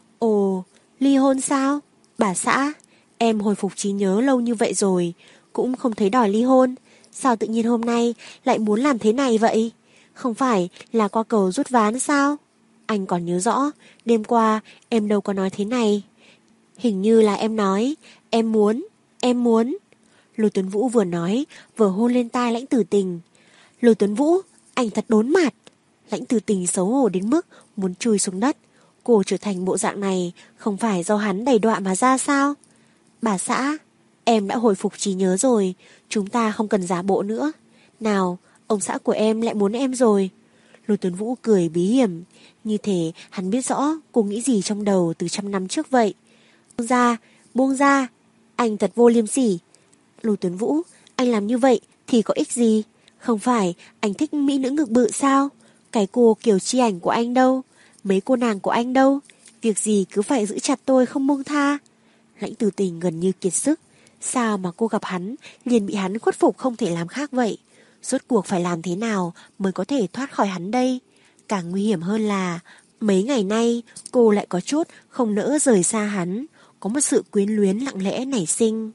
Ồ, ly hôn sao? Bà xã, em hồi phục trí nhớ lâu như vậy rồi, cũng không thấy đòi ly hôn. Sao tự nhiên hôm nay lại muốn làm thế này vậy? Không phải là qua cầu rút ván sao? Anh còn nhớ rõ, đêm qua em đâu có nói thế này. Hình như là em nói, em muốn, em muốn. Lôi Tuấn Vũ vừa nói, vừa hôn lên tai Lãnh Tử Tình. Lôi Tuấn Vũ, anh thật đốn mặt. Lãnh Tử Tình xấu hổ đến mức muốn chui xuống đất. Cô trở thành bộ dạng này không phải do hắn đầy đọa mà ra sao? Bà xã, em đã hồi phục trí nhớ rồi, chúng ta không cần giả bộ nữa. Nào, ông xã của em lại muốn em rồi. Lôi Tuấn Vũ cười bí hiểm, như thể hắn biết rõ cô nghĩ gì trong đầu từ trăm năm trước vậy. ra, buông ra, anh thật vô liêm sỉ. Lôi Tuấn Vũ, anh làm như vậy thì có ích gì? Không phải anh thích mỹ nữ ngực bự sao? Cái cô Kiều Chi Ảnh của anh đâu? Mấy cô nàng của anh đâu? Việc gì cứ phải giữ chặt tôi không buông tha? Lãnh Tử Tình gần như kiệt sức. Sao mà cô gặp hắn liền bị hắn khuất phục không thể làm khác vậy? Rốt cuộc phải làm thế nào mới có thể thoát khỏi hắn đây? Càng nguy hiểm hơn là mấy ngày nay cô lại có chút không nỡ rời xa hắn, có một sự quyến luyến lặng lẽ nảy sinh.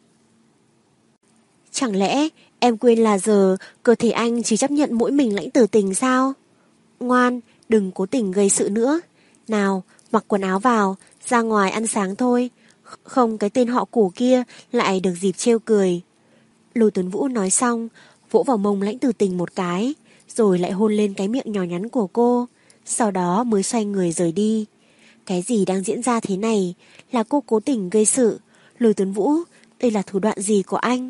Chẳng lẽ em quên là giờ cơ thể anh chỉ chấp nhận mỗi mình Lãnh Tử Tình sao? Ngoan, đừng cố tình gây sự nữa. Nào, mặc quần áo vào, ra ngoài ăn sáng thôi. Không cái tên họ Củ kia lại được dịp trêu cười. Lôi Tuấn Vũ nói xong, vỗ vào mông Lãnh Tử Tình một cái, rồi lại hôn lên cái miệng nhỏ nhắn của cô, sau đó mới xoay người rời đi. Cái gì đang diễn ra thế này? Là cô cố tình gây sự? Lôi Tuấn Vũ, đây là thủ đoạn gì của anh?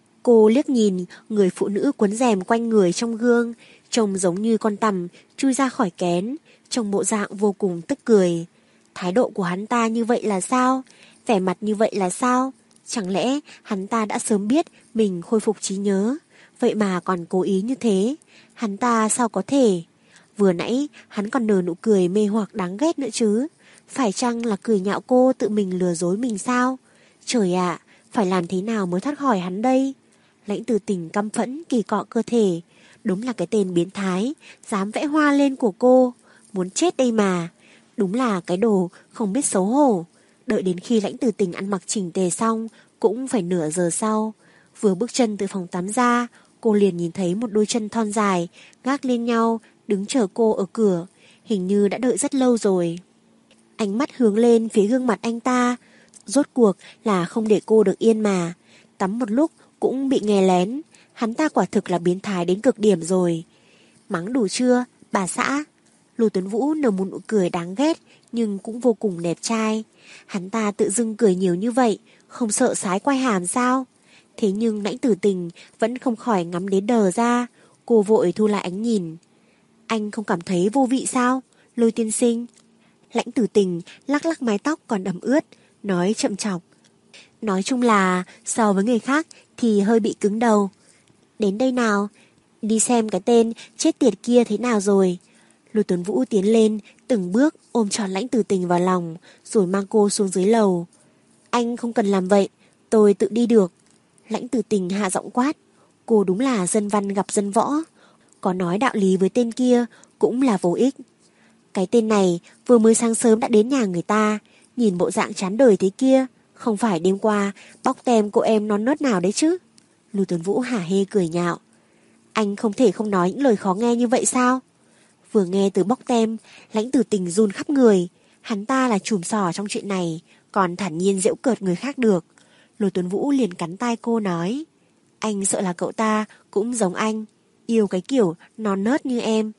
Cô liếc nhìn người phụ nữ quấn rèm quanh người trong gương, trông giống như con tằm chui ra khỏi kén, trông bộ dạng vô cùng tức cười. Thái độ của hắn ta như vậy là sao? Vẻ mặt như vậy là sao? Chẳng lẽ hắn ta đã sớm biết mình khôi phục trí nhớ, vậy mà còn cố ý như thế? Hắn ta sao có thể? Vừa nãy hắn còn nở nụ cười mê hoặc đáng ghét nữa chứ. Phải chăng là cười nhạo cô tự mình lừa dối mình sao? Trời ạ, phải làm thế nào mới thoát khỏi hắn đây? Lãnh Tử Tình căm phẫn kỳ cọ cơ thể. Đúng là cái tên biến thái, dám vẽ hoa lên của cô. Muốn chết đây mà. Đúng là cái đồ không biết xấu hổ. Đợi đến khi Lãnh Tử Tình ăn mặc chỉnh tề xong, cũng phải nửa giờ sau. Vừa bước chân từ phòng tắm ra, cô liền nhìn thấy một đôi chân thon dài, gác lên nhau, đứng chờ cô ở cửa. Hình như đã đợi rất lâu rồi. Ánh mắt hướng lên phía gương mặt anh ta. Rốt cuộc là không để cô được yên mà. Tắm một lúc cũng bị nghe lén. Hắn ta quả thực là biến thái đến cực điểm rồi. Mắng đủ chưa, bà xã? Lôi Tuấn Vũ nở một nụ cười đáng ghét, nhưng cũng vô cùng đẹp trai. Hắn ta tự dưng cười nhiều như vậy, không sợ sái quai hàm sao? Thế nhưng Lãnh Tử Tình vẫn không khỏi ngắm đến đờ ra. Cô vội thu lại ánh nhìn. Anh không cảm thấy vô vị sao, Lôi tiên sinh? Lãnh Tử Tình lắc lắc mái tóc còn ẩm ướt, nói chậm chọc. Nói chung là so với người khác thì hơi bị cứng đầu. Đến đây nào, đi xem cái tên chết tiệt kia thế nào rồi. Lôi Tuấn Vũ tiến lên từng bước ôm trọn Lãnh Tử Tình vào lòng, rồi mang cô xuống dưới lầu. Anh không cần làm vậy, tôi tự đi được. Lãnh Tử Tình hạ giọng quát. Cô đúng là dân văn gặp dân võ. Có nói đạo lý với tên kia cũng là vô ích. Cái tên này vừa mới sáng sớm đã đến nhà người ta, nhìn bộ dạng chán đời thế kia, không phải đêm qua bóc tem cô em non nớt nào đấy chứ? Lôi Tuấn Vũ hả hê cười nhạo. Anh không thể không nói những lời khó nghe như vậy sao? Vừa nghe từ bóc tem, Lãnh Tử Tình run khắp người. Hắn ta là chùm sò trong chuyện này, còn thản nhiên giễu cợt người khác được. Lôi Tuấn Vũ liền cắn tai cô nói. Anh sợ là cậu ta cũng giống anh, yêu cái kiểu non nớt như em.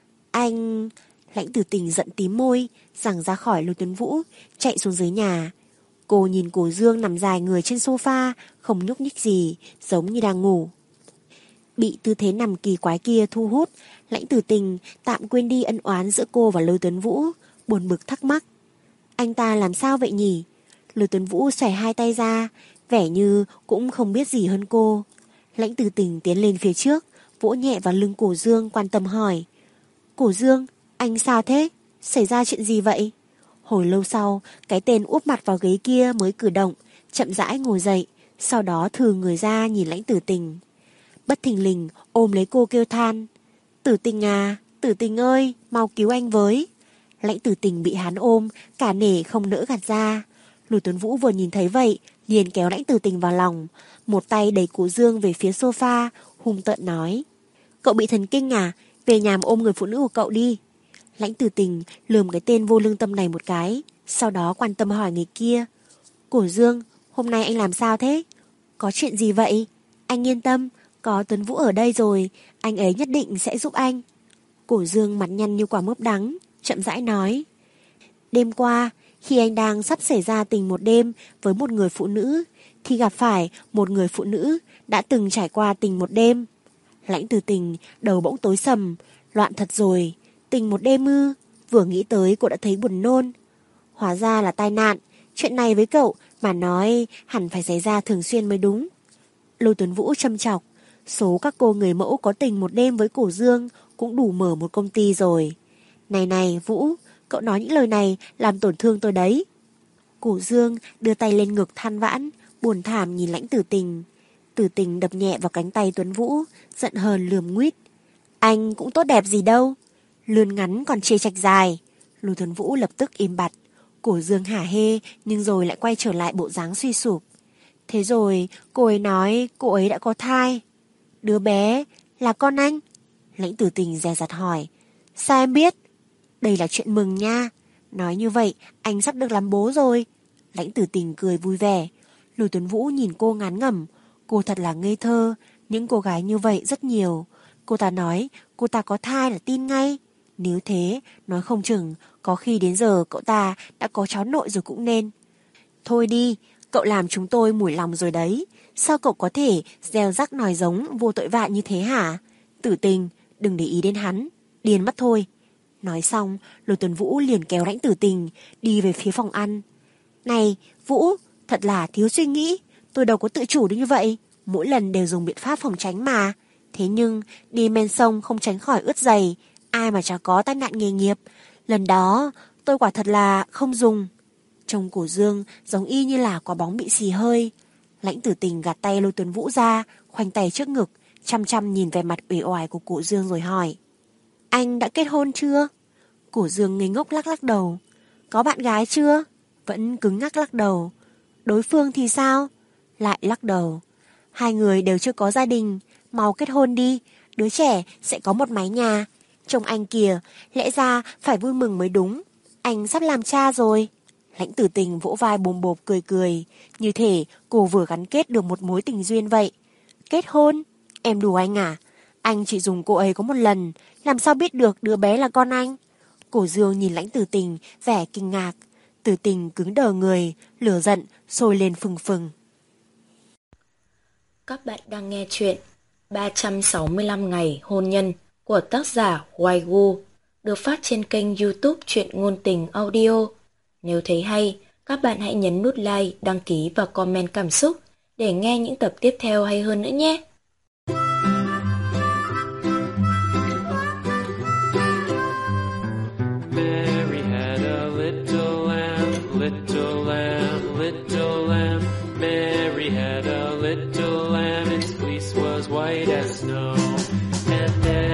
Anh... Lãnh Tử Tình giận tím môi, giằng ra khỏi Lôi Tuấn Vũ, chạy xuống dưới nhà. Cô nhìn Cổ Dương nằm dài người trên sofa, không nhúc nhích gì, giống như đang ngủ. Bị tư thế nằm kỳ quái kia thu hút, Lãnh Tử Tình tạm quên đi ân oán giữa cô và Lôi Tuấn Vũ, buồn bực thắc mắc. Anh ta làm sao vậy nhỉ? Lôi Tuấn Vũ xòe hai tay ra, vẻ như cũng không biết gì hơn cô. Lãnh Tử Tình tiến lên phía trước, vỗ nhẹ vào lưng Cổ Dương, quan tâm hỏi. Cổ Dương, anh sao thế? Xảy ra chuyện gì vậy? Hồi lâu sau, cái tên úp mặt vào ghế kia mới cử động, chậm rãi ngồi dậy, sau đó thừ người ra nhìn Lãnh Tử Tình. Bất thình lình ôm lấy cô kêu than. Tử Tình à, Tử Tình ơi, mau cứu anh với. Lãnh Tử Tình bị hắn ôm, cả nể không nỡ gạt ra. Lôi Tuấn Vũ vừa nhìn thấy vậy, liền kéo Lãnh Tử Tình vào lòng, một tay đẩy Cổ Dương về phía sofa, hung tợn nói. Cậu bị thần kinh à? Về nhà mà ôm người phụ nữ của cậu đi. Lãnh Tử Tình lườm cái tên vô lương tâm này một cái, sau đó quan tâm hỏi người kia. Cổ Dương, hôm nay anh làm sao thế? Có chuyện gì vậy? Anh yên tâm, có Tuấn Vũ ở đây rồi, anh ấy nhất định sẽ giúp anh. Cổ Dương mặt nhăn như quả mướp đắng, chậm rãi nói. Đêm qua, khi anh đang sắp xảy ra tình một đêm với một người phụ nữ, thì gặp phải một người phụ nữ đã từng trải qua tình một đêm. Lãnh Tử Tình đầu bỗng tối sầm, loạn thật rồi. Tình một đêm ư? Vừa nghĩ tới cô đã thấy buồn nôn. Hóa ra là tai nạn, Chuyện này với cậu mà nói hẳn phải xảy ra thường xuyên mới đúng. Lôi Tuấn Vũ châm chọc. Số các cô người mẫu có tình một đêm với Cổ Dương cũng đủ mở một công ty rồi. Này này Vũ, cậu nói những lời này làm tổn thương tôi đấy. Cổ Dương đưa tay lên ngực than vãn, buồn thảm nhìn Lãnh Tử Tình. Tử Tình đập nhẹ vào cánh tay Tuấn Vũ, giận hờn lườm nguýt. Anh cũng tốt đẹp gì đâu, lươn ngắn còn chê chạch dài. Lôi Tuấn Vũ lập tức im bặt. Cổ Dương hả hê nhưng rồi lại quay trở lại bộ dáng suy sụp. Thế rồi cô ấy nói cô ấy đã có thai. Đứa bé là con anh? Lãnh Tử Tình dè dặt hỏi. Sao em biết? Đây là chuyện mừng nha. Nói như vậy anh sắp được làm bố rồi. Lãnh Tử Tình cười vui vẻ. Lôi Tuấn Vũ nhìn cô ngán ngẩm. Cô thật là ngây thơ. Những cô gái như vậy rất nhiều. Cô ta nói cô ta có thai là tin ngay. Nếu thế, nói không chừng có khi đến giờ cậu ta đã có cháu nội rồi cũng nên. Thôi đi, cậu làm chúng tôi mủi lòng rồi đấy. Sao cậu có thể gieo rắc nòi giống vô tội vạ như thế hả? Tử Tình, đừng để ý đến hắn, điên mất thôi. Nói xong, Lôi Tuấn Vũ liền kéo Lãnh Tử Tình đi về phía phòng ăn. Này, Vũ, thật là thiếu suy nghĩ. Tôi đâu có tự chủ được như vậy. Mỗi lần đều dùng biện pháp phòng tránh mà. Thế nhưng, đi men sông không tránh khỏi ướt giày. Ai mà chả có tai nạn nghề nghiệp. Lần đó, tôi quả thật là không dùng. Trông Cổ Dương giống y như là quả bóng bị xì hơi. Lãnh Tử Tình gạt tay Lôi Tuấn Vũ ra, khoanh tay trước ngực, chăm chăm nhìn về mặt uể oải của Cổ Dương rồi hỏi. Anh đã kết hôn chưa? Cổ Dương ngây ngốc lắc lắc đầu. Có bạn gái chưa? Vẫn cứng ngắc lắc đầu. Đối phương thì sao? Lại lắc đầu. Hai người đều chưa có gia đình, mau kết hôn đi, đứa trẻ sẽ có một mái nhà. Chồng anh kìa, lẽ ra phải vui mừng mới đúng. Anh sắp làm cha rồi. Lãnh Tử Tình vỗ vai bồm bộp cười cười, như thể cô vừa gắn kết được một mối tình duyên vậy. Kết hôn? Em đùa anh à? Anh chỉ dùng cô ấy có một lần, làm sao biết được đứa bé là con anh? Cổ Dương nhìn Lãnh Tử Tình vẻ kinh ngạc. Tử Tình cứng đờ người, lửa giận sôi lên phừng phừng. Các bạn đang nghe chuyện ba trăm sáu mươi lăm ngày hôn nhân của tác giả Hoài Gu, được phát trên kênh YouTube Truyện Ngôn Tình Audio. Nếu thấy hay, các bạn hãy nhấn nút like, đăng ký và comment cảm xúc để nghe những tập tiếp theo hay hơn nữa nhé. Mary had a little lamb, little lamb, little lamb. Mary had a little lamb, its fleece was white as snow. And then